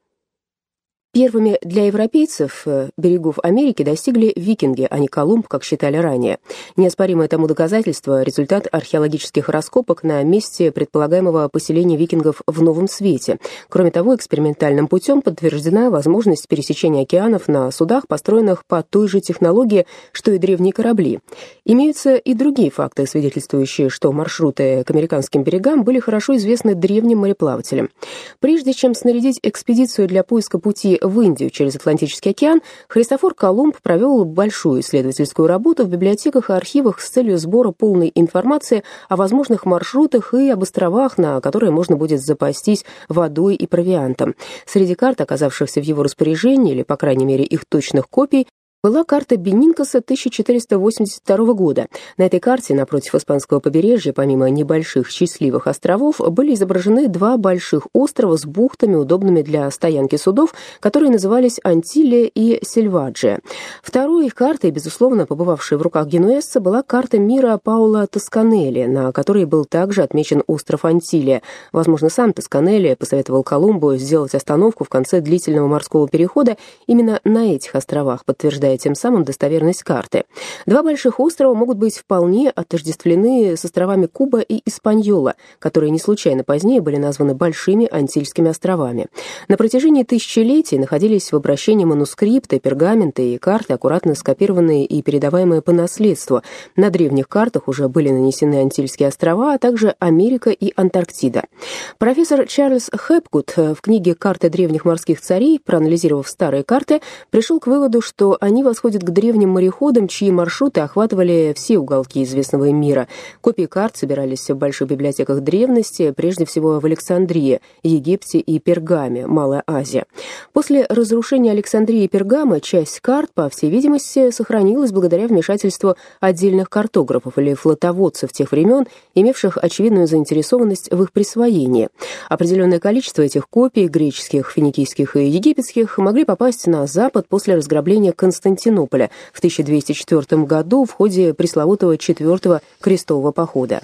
Первыми для европейцев берегов Америки достигли викинги, а не Колумб, как считали ранее. Неоспоримое тому доказательство – результат археологических раскопок на месте предполагаемого поселения викингов в Новом Свете. Кроме того, экспериментальным путем подтверждена возможность пересечения океанов на судах, построенных по той же технологии, что и древние корабли. Имеются и другие факты, свидетельствующие, что маршруты к американским берегам были хорошо известны древним мореплавателям. Прежде чем снарядить экспедицию для поиска пути в Индию через Атлантический океан, Христофор Колумб провел большую исследовательскую работу в библиотеках и архивах с целью сбора полной информации о возможных маршрутах и об островах, на которые можно будет запастись водой и провиантом. Среди карт, оказавшихся в его распоряжении, или, по крайней мере, их точных копий, была карта Бенинкаса 1482 года. На этой карте напротив испанского побережья, помимо небольших счастливых островов, были изображены два больших острова с бухтами, удобными для стоянки судов, которые назывались Антилья и Сельваджия. Второй их картой, безусловно, побывавшей в руках генуэзца, была карта мира Паула Тосканелли, на которой был также отмечен остров Антилья. Возможно, сам Тосканелли посоветовал Колумбу сделать остановку в конце длительного морского перехода именно на этих островах, подтверждая тем самым достоверность карты. Два больших острова могут быть вполне отождествлены с островами Куба и Испаньола, которые не случайно позднее были названы Большими Антильскими островами. На протяжении тысячелетий находились в обращении манускрипты, пергаменты и карты, аккуратно скопированные и передаваемые по наследству. На древних картах уже были нанесены Антильские острова, а также Америка и Антарктида. Профессор Чарльз Хэпгуд в книге «Карты древних морских царей», проанализировав старые карты, пришел к выводу, что они восходят к древним мореходам, чьи маршруты охватывали все уголки известного им мира. Копии карт собирались в больших библиотеках древности, прежде всего в Александрии, Египте и Пергаме, Малая Азия. После разрушения Александрии и Пергама часть карт, по всей видимости, сохранилась благодаря вмешательству отдельных картографов или флотоводцев тех времен, имевших очевидную заинтересованность в их присвоении. Определенное количество этих копий, греческих, финикийских и египетских, могли попасть на Запад после разграбления Константинополя в 1204 году в ходе пресловутого Четвертого крестового похода.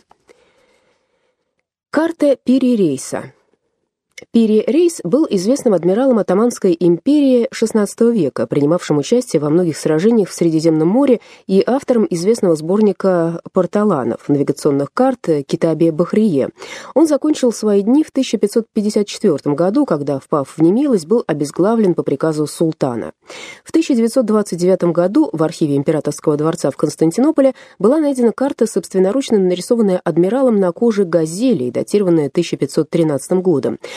Карта Пири-Рейса. Пири-Рейс был известным адмиралом Оттоманской империи XVI века, принимавшим участие во многих сражениях в Средиземном море и автором известного сборника порталанов, навигационных карт Китабе-Бахрие. Он закончил свои дни в 1554 году, когда, впав в немилость, был обезглавлен по приказу султана. В 1929 году в архиве императорского дворца в Константинополе была найдена карта, собственноручно нарисованная адмиралом на коже газели и датированная 1513 годом.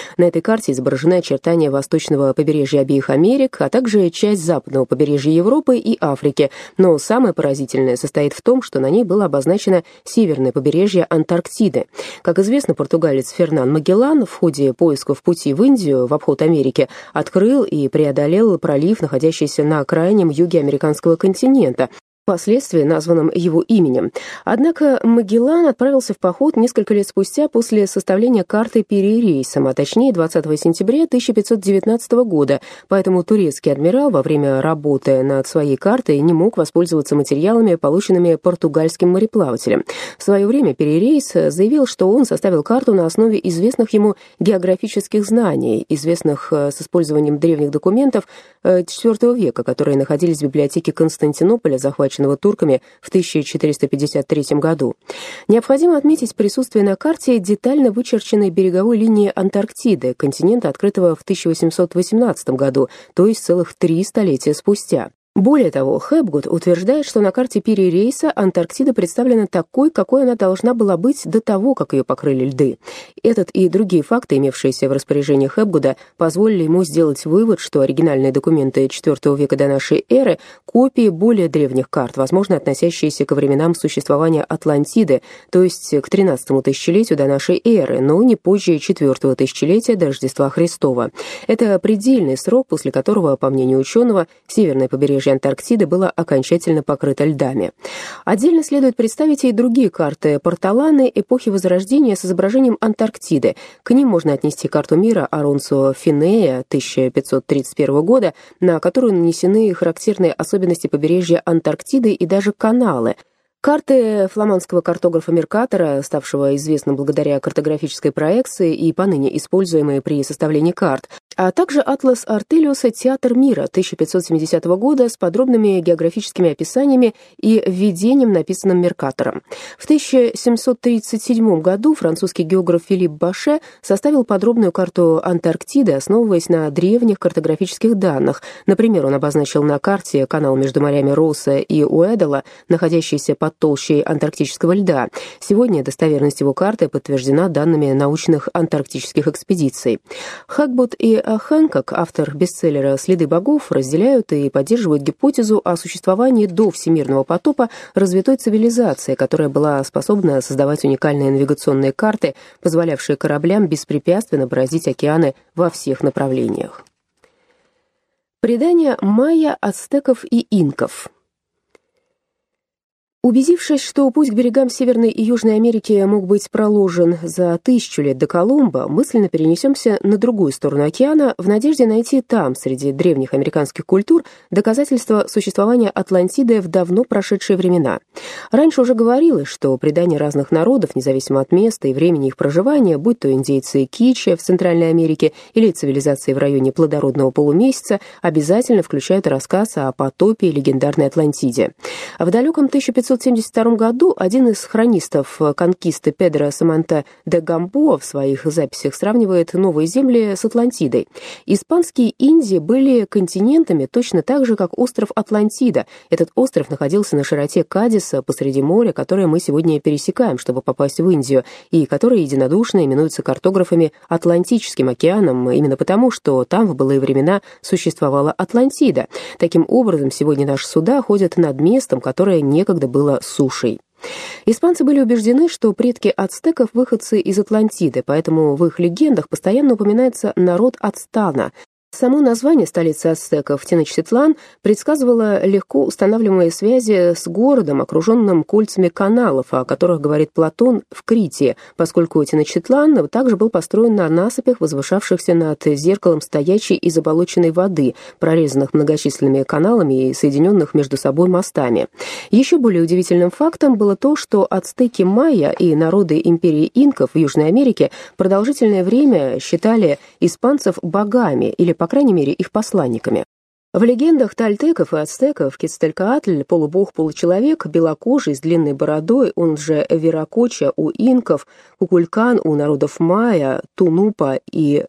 На этой карте изображены очертания восточного побережья обеих Америк, а также часть западного побережья Европы и Африки. Но самое поразительное состоит в том, что на ней было обозначено северное побережье Антарктиды. Как известно, португалец Фернан Магеллан в ходе поисков пути в Индию в обход Америки открыл и преодолел пролив, находящийся на крайнем юге американского континента, впоследствии названным его именем. Однако Магеллан отправился в поход несколько лет спустя после составления карты Пири-рейсом, а точнее 20 сентября 1519 года, поэтому турецкий адмирал во время работы над своей картой не мог воспользоваться материалами, полученными португальским мореплавателем. В свое время Пири-рейс заявил, что он составил карту на основе известных ему географических знаний, известных с использованием древних документов IV века, которые находились в библиотеке Константинополя, захваченного турками в 1453 году. Необходимо отметить присутствие на карте детально вычерченной береговой линии Антарктиды, континента, открытого в 1818 году, то есть целых 3 столетия спустя. Более того, Хепгуд утверждает, что на карте Пири-рейса Антарктида представлена такой, какой она должна была быть до того, как ее покрыли льды. Этот и другие факты, имевшиеся в распоряжении Хепгуда, позволили ему сделать вывод, что оригинальные документы IV века до нашей эры — копии более древних карт, возможно, относящиеся ко временам существования Атлантиды, то есть к 13-му тысячелетию до нашей эры, но не позже 4-го тысячелетия до Рождества Христова. Это предельный срок, после которого, по мнению ученого, северное побережье Антарктиды было окончательно покрыто льдами. Отдельно следует представить и другие карты Портоланы эпохи Возрождения с изображением Антарктиды. К ним можно отнести карту мира Аронсо Финея 1531 года, на которую нанесены характерные особенности побережья Антарктиды и даже каналы. Карты фламандского картографа Меркатора, ставшего известным благодаря картографической проекции и поныне используемой при составлении карт, а также атлас Артелиуса «Театр мира» 1570 года с подробными географическими описаниями и введением, написанным Меркатором. В 1737 году французский географ Филипп Баше составил подробную карту Антарктиды, основываясь на древних картографических данных. Например, он обозначил на карте канал между морями Росса и Уэддала, находящийся под толщей антарктического льда. Сегодня достоверность его карты подтверждена данными научных антарктических экспедиций. Хагбут и Хэнкок, автор бестселлера «Следы богов», разделяют и поддерживают гипотезу о существовании до всемирного потопа развитой цивилизации, которая была способна создавать уникальные навигационные карты, позволявшие кораблям беспрепятственно бороздить океаны во всех направлениях. Предания майя, ацтеков и инков. Убедившись, что путь к берегам Северной и Южной Америки мог быть проложен за 1000 лет до Колумба, мысленно перенесемся на другую сторону океана в надежде найти там, среди древних американских культур, доказательства существования Атлантиды в давно прошедшие времена. Раньше уже говорилось, что предания разных народов, независимо от места и времени их проживания, будь то индейцы Кичи в Центральной Америке или цивилизации в районе плодородного полумесяца, обязательно включают рассказ о потопе и легендарной Атлантиде. В далеком 1572 году один из хронистов конкисты Педро Саманта де Гамбоа в своих записях сравнивает новые земли с Атлантидой. Испанские Индии были континентами точно так же, как остров Атлантида. Этот остров находился на широте Кадиса посреди моря, которое мы сегодня пересекаем, чтобы попасть в Индию, и которое единодушно именуется картографами Атлантическим океаном, именно потому, что там в былые времена существовала Атлантида. Таким образом, сегодня наши суда ходят над местом, которое некогда было сушей. Испанцы были убеждены, что предки ацтеков — выходцы из Атлантиды, поэтому в их легендах постоянно упоминается народ Ацтана. Само название столицы ацтеков Теночтитлан предсказывало легко устанавливаемые связи с городом, окруженным кольцами каналов, о которых говорит Платон в Крите, поскольку Теночтитлан также был построен на насыпях, возвышавшихся над зеркалом стоячей и заболоченной воды, прорезанных многочисленными каналами и соединенных между собой мостами. Еще более удивительным фактом было то, что ацтеки майя и народы империи инков в Южной Америке продолжительное время считали испанцев богами или, по крайней мере, их посланниками. В легендах тальтеков и ацтеков Кецалькоатль, полубог-получеловек, белокожий, с длинной бородой, он же Виракоча у инков, Кукулькан у народов майя, Тунупа и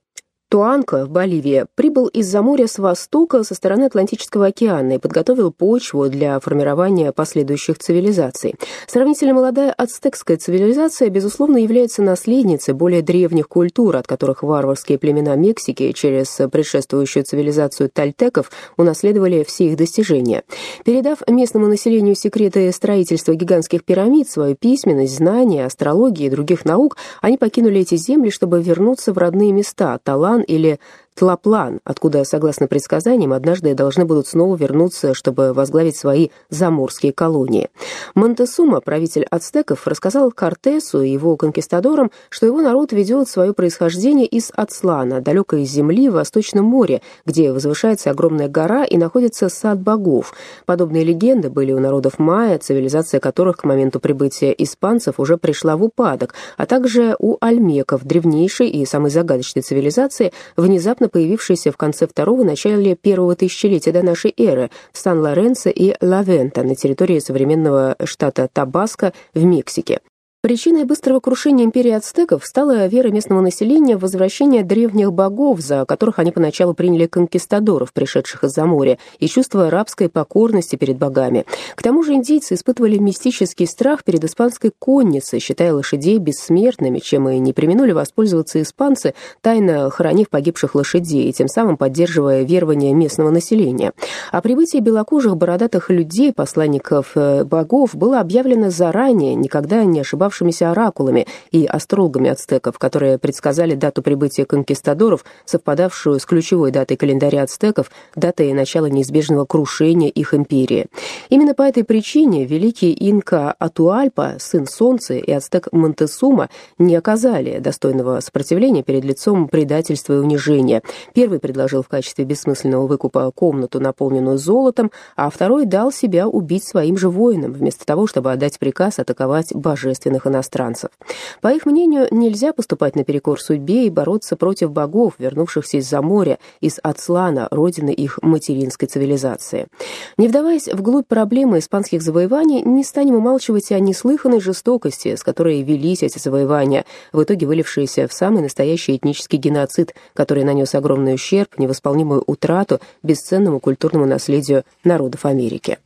Туанка в Боливии прибыл из-за моря с востока со стороны Атлантического океана и подготовил почву для формирования последующих цивилизаций. Сравнительно молодая ацтекская цивилизация, безусловно, является наследницей более древних культур, от которых варварские племена Мексики через предшествующую цивилизацию тольтеков унаследовали все их достижения. Передав местному населению секреты строительства гигантских пирамид, свою письменность, знания, астрологии и других наук, они покинули эти земли, чтобы вернуться в родные места – Талан или Тлаплан, откуда, согласно предсказаниям, однажды должны будут снова вернуться, чтобы возглавить свои заморские колонии. Монтесума, правитель ацтеков, рассказал Кортесу и его конкистадорам, что его народ ведет свое происхождение из Ацлана, далекой земли в Восточном море, где возвышается огромная гора и находится сад богов. Подобные легенды были у народов майя, цивилизация которых к моменту прибытия испанцев уже пришла в упадок, а также у альмеков, древнейшей и самой загадочной цивилизации, внезапно появившейся в конце второго, начале первого тысячелетия до нашей эры в Сан-Лоренсо и Ла-Вента на территории современного штата Табаско в Мексике. Причиной быстрого крушения империи ацтеков стала вера местного населения в возвращение древних богов, за которых они поначалу приняли конкистадоров, пришедших из-за моря, и чувство рабской покорности перед богами. К тому же индейцы испытывали мистический страх перед испанской конницей, считая лошадей бессмертными, чем и не преминули воспользоваться испанцы, тайно хоронив погибших лошадей, и тем самым поддерживая верования местного населения. О прибытии белокожих бородатых людей, посланников богов, было объявлено заранее, никогда не ошибавшимися оракулами и астрологами ацтеков, которые предсказали дату прибытия конкистадоров, совпадавшую с ключевой датой календаря ацтеков, датой начала неизбежного крушения их империи. Именно по этой причине великий инка Атуальпа, сын Солнца, и ацтек Монтесума не оказали достойного сопротивления перед лицом предательства и унижения. Первый предложил в качестве бессмысленного выкупа комнату, наполненную золотом, а второй дал себя убить своим же воинам, вместо того, чтобы отдать приказ атаковать божественных иностранцев. По их мнению, нельзя поступать наперекор судьбе и бороться против богов, вернувшихся из-за моря, из Ацлана, родины их материнской цивилизации. Не вдаваясь вглубь проблемы испанских завоеваний, не станем умалчивать о неслыханной жестокости, с которой велись эти завоевания, в итоге вылившиеся в самый настоящий этнический геноцид, который нанес огромный ущерб, невосполнимую утрату бесценному культурному наследию народов Америки.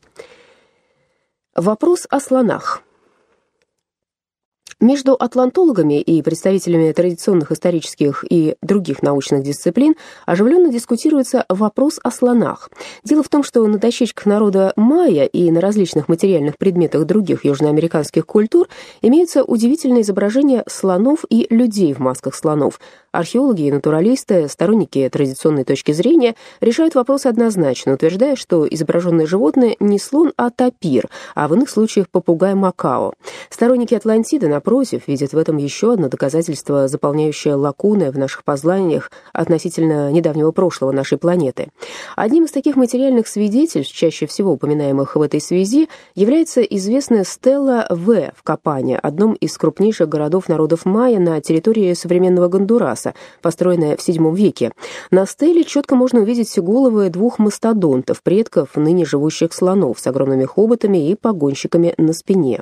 Вопрос о слонах. Между атлантологами и представителями традиционных исторических и других научных дисциплин оживленно дискутируется вопрос о слонах. Дело в том, что на дощечках народа майя и на различных материальных предметах других южноамериканских культур имеются удивительные изображения слонов и людей в масках слонов. Археологи и натуралисты, сторонники традиционной точки зрения, решают вопрос однозначно, утверждая, что изображенное животное не слон, а тапир, а в иных случаях попугай Макао. Сторонники Атлантиды, напротив, видят в этом еще одно доказательство, заполняющее лакуны в наших познаниях относительно недавнего прошлого нашей планеты. Одним из таких материальных свидетельств, чаще всего упоминаемых в этой связи, является известная стела В в Капане, одном из крупнейших городов народов майя на территории современного Гондураса, построенная в VII веке. На стеле четко можно увидеть головы двух мастодонтов, предков ныне живущих слонов с огромными хоботами и погонщиками на спине.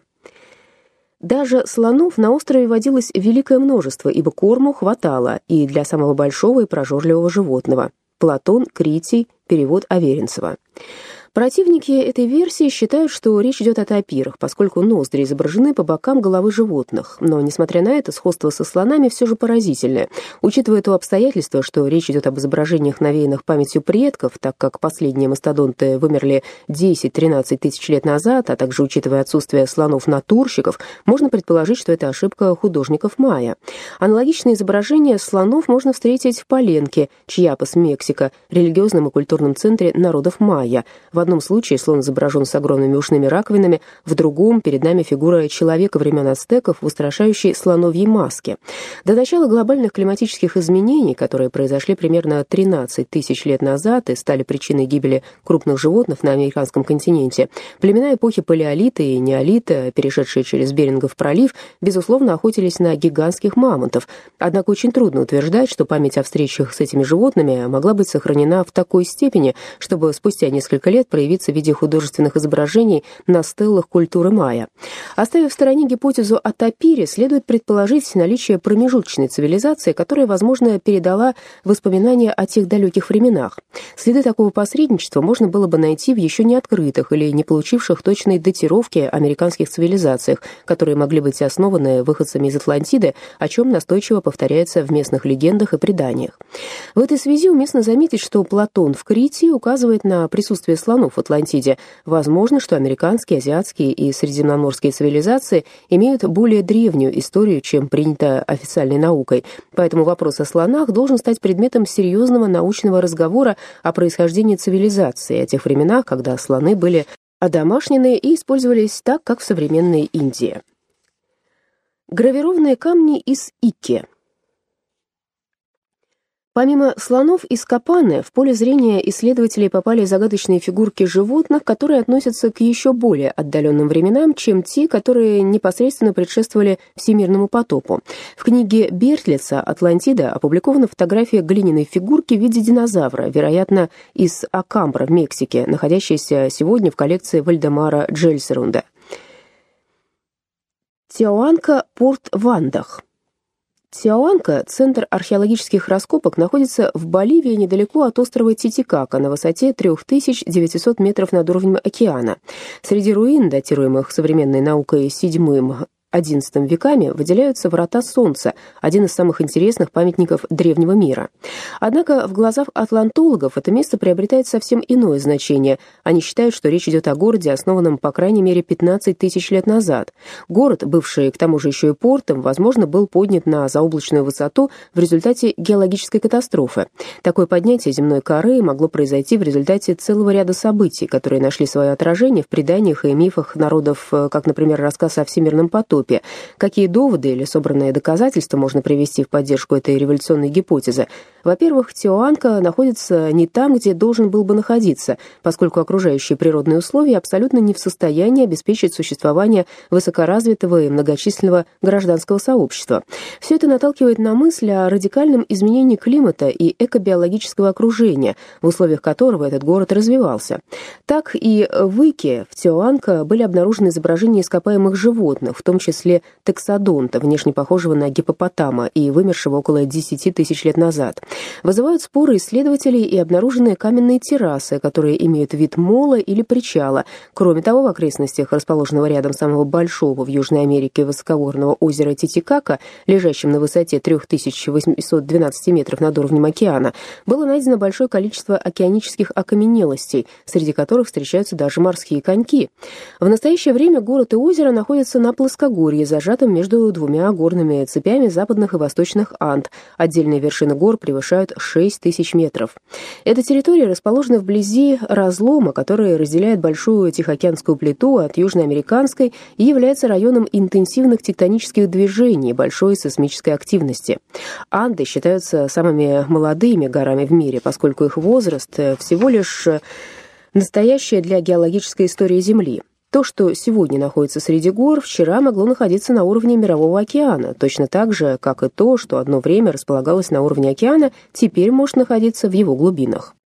Даже слонов на острове водилось великое множество, ибо корму хватало и для самого большого и прожорливого животного. Платон, Критий, перевод Аверинцева. Противники этой версии считают, что речь идет о тапирах, поскольку ноздри изображены по бокам головы животных. Но, несмотря на это, сходство со слонами все же поразительное. Учитывая то обстоятельство, что речь идет об изображениях, навеянных памятью предков, так как последние мастодонты вымерли 10-13 тысяч лет назад, а также учитывая отсутствие слонов-натурщиков, можно предположить, что это ошибка художников майя. Аналогичные изображения слонов можно встретить в Паленке, Чьяпас, Мексика, религиозном и культурном центре народов майя. В одном случае слон изображен с огромными ушными раковинами, в другом перед нами фигура человека времен ацтеков в устрашающей слоновьей маске. До начала глобальных климатических изменений, которые произошли примерно 13 тысяч лет назад и стали причиной гибели крупных животных на американском континенте, племена эпохи палеолита и неолита, перешедшие через Берингов пролив, безусловно, охотились на гигантских мамонтов. Однако очень трудно утверждать, что память о встречах с этими животными могла быть сохранена в такой степени, чтобы спустя несколько лет проявиться в виде художественных изображений на стеллах культуры майя. Оставив в стороне гипотезу о Тапире, следует предположить наличие промежуточной цивилизации, которая, возможно, передала воспоминания о тех далеких временах. Следы такого посредничества можно было бы найти в еще не открытых или не получивших точной датировки американских цивилизациях, которые могли быть основаны выходцами из Атлантиды, о чем настойчиво повторяется в местных легендах и преданиях. В этой связи уместно заметить, что Платон в Крите указывает на присутствие слонов в Атлантиде. Возможно, что американские, азиатские и средиземноморские цивилизации имеют более древнюю историю, чем принято официальной наукой. Поэтому вопрос о слонах должен стать предметом серьезного научного разговора о происхождении цивилизации, о тех временах, когда слоны были одомашнены и использовались так, как в современной Индии. Гравированные камни из Икки. Помимо слонов из Капаны, в поле зрения исследователей попали загадочные фигурки животных, которые относятся к еще более отдаленным временам, чем те, которые непосредственно предшествовали всемирному потопу. В книге Бертлица «Атлантида» опубликована фотография глиняной фигурки в виде динозавра, вероятно, из Акамбра в Мексике, находящейся сегодня в коллекции Вальдемара Джельсерунда. Тиоанка, порт Вандах. Тиоанка, центр археологических раскопок, находится в Боливии недалеко от острова Титикака на высоте 3900 метров над уровнем океана. Среди руин, датируемых современной наукой VII-XI веками, выделяются Врата Солнца, один из самых интересных памятников древнего мира. Однако в глазах атлантологов это место приобретает совсем иное значение. Они считают, что речь идет о городе, основанном по крайней мере 15 тысяч лет назад. Город, бывший к тому же еще и портом, возможно, был поднят на заоблачную высоту в результате геологической катастрофы. Такое поднятие земной коры могло произойти в результате целого ряда событий, которые нашли свое отражение в преданиях и мифах народов, как, например, рассказ о всемирном потопе. Какие доводы или собранные доказательства можно привести в поддержку этой революционной гипотезы? Во-первых, Тиоанка находится не там, где должен был бы находиться, поскольку окружающие природные условия абсолютно не в состоянии обеспечить существование высокоразвитого и многочисленного гражданского сообщества. Все это наталкивает на мысль о радикальном изменении климата и экобиологического окружения, в условиях которого этот город развивался. Так и в Икке, в Тиоанка, были обнаружены изображения ископаемых животных, в том числе тексодонта, внешне похожего на гиппопотама и вымершего около 10 тысяч лет назад. Вызывают споры исследователей и обнаруженные каменные террасы, которые имеют вид мола или причала. Кроме того, в окрестностях расположенного рядом самого большого в Южной Америке высокогорного озера Титикака, лежащем на высоте 3812 метров над уровнем океана, было найдено большое количество океанических окаменелостей, среди которых встречаются даже морские коньки. В настоящее время город и озеро находятся на плоскогорье, зажатом между двумя горными цепями западных и восточных Анд. Отдельные вершины гор превышают 6000 метров. Эта территория расположена вблизи разлома, который разделяет большую Тихоокеанскую плиту от южноамериканской и является районом интенсивных тектонических движений, большой сейсмической активности. Анды считаются самыми молодыми горами в мире, поскольку их возраст всего лишь настоящая для геологической истории Земли. То, что сегодня находится среди гор, вчера могло находиться на уровне Мирового океана, точно так же, как и то, что одно время располагалось на уровне океана, теперь может находиться в его глубинах.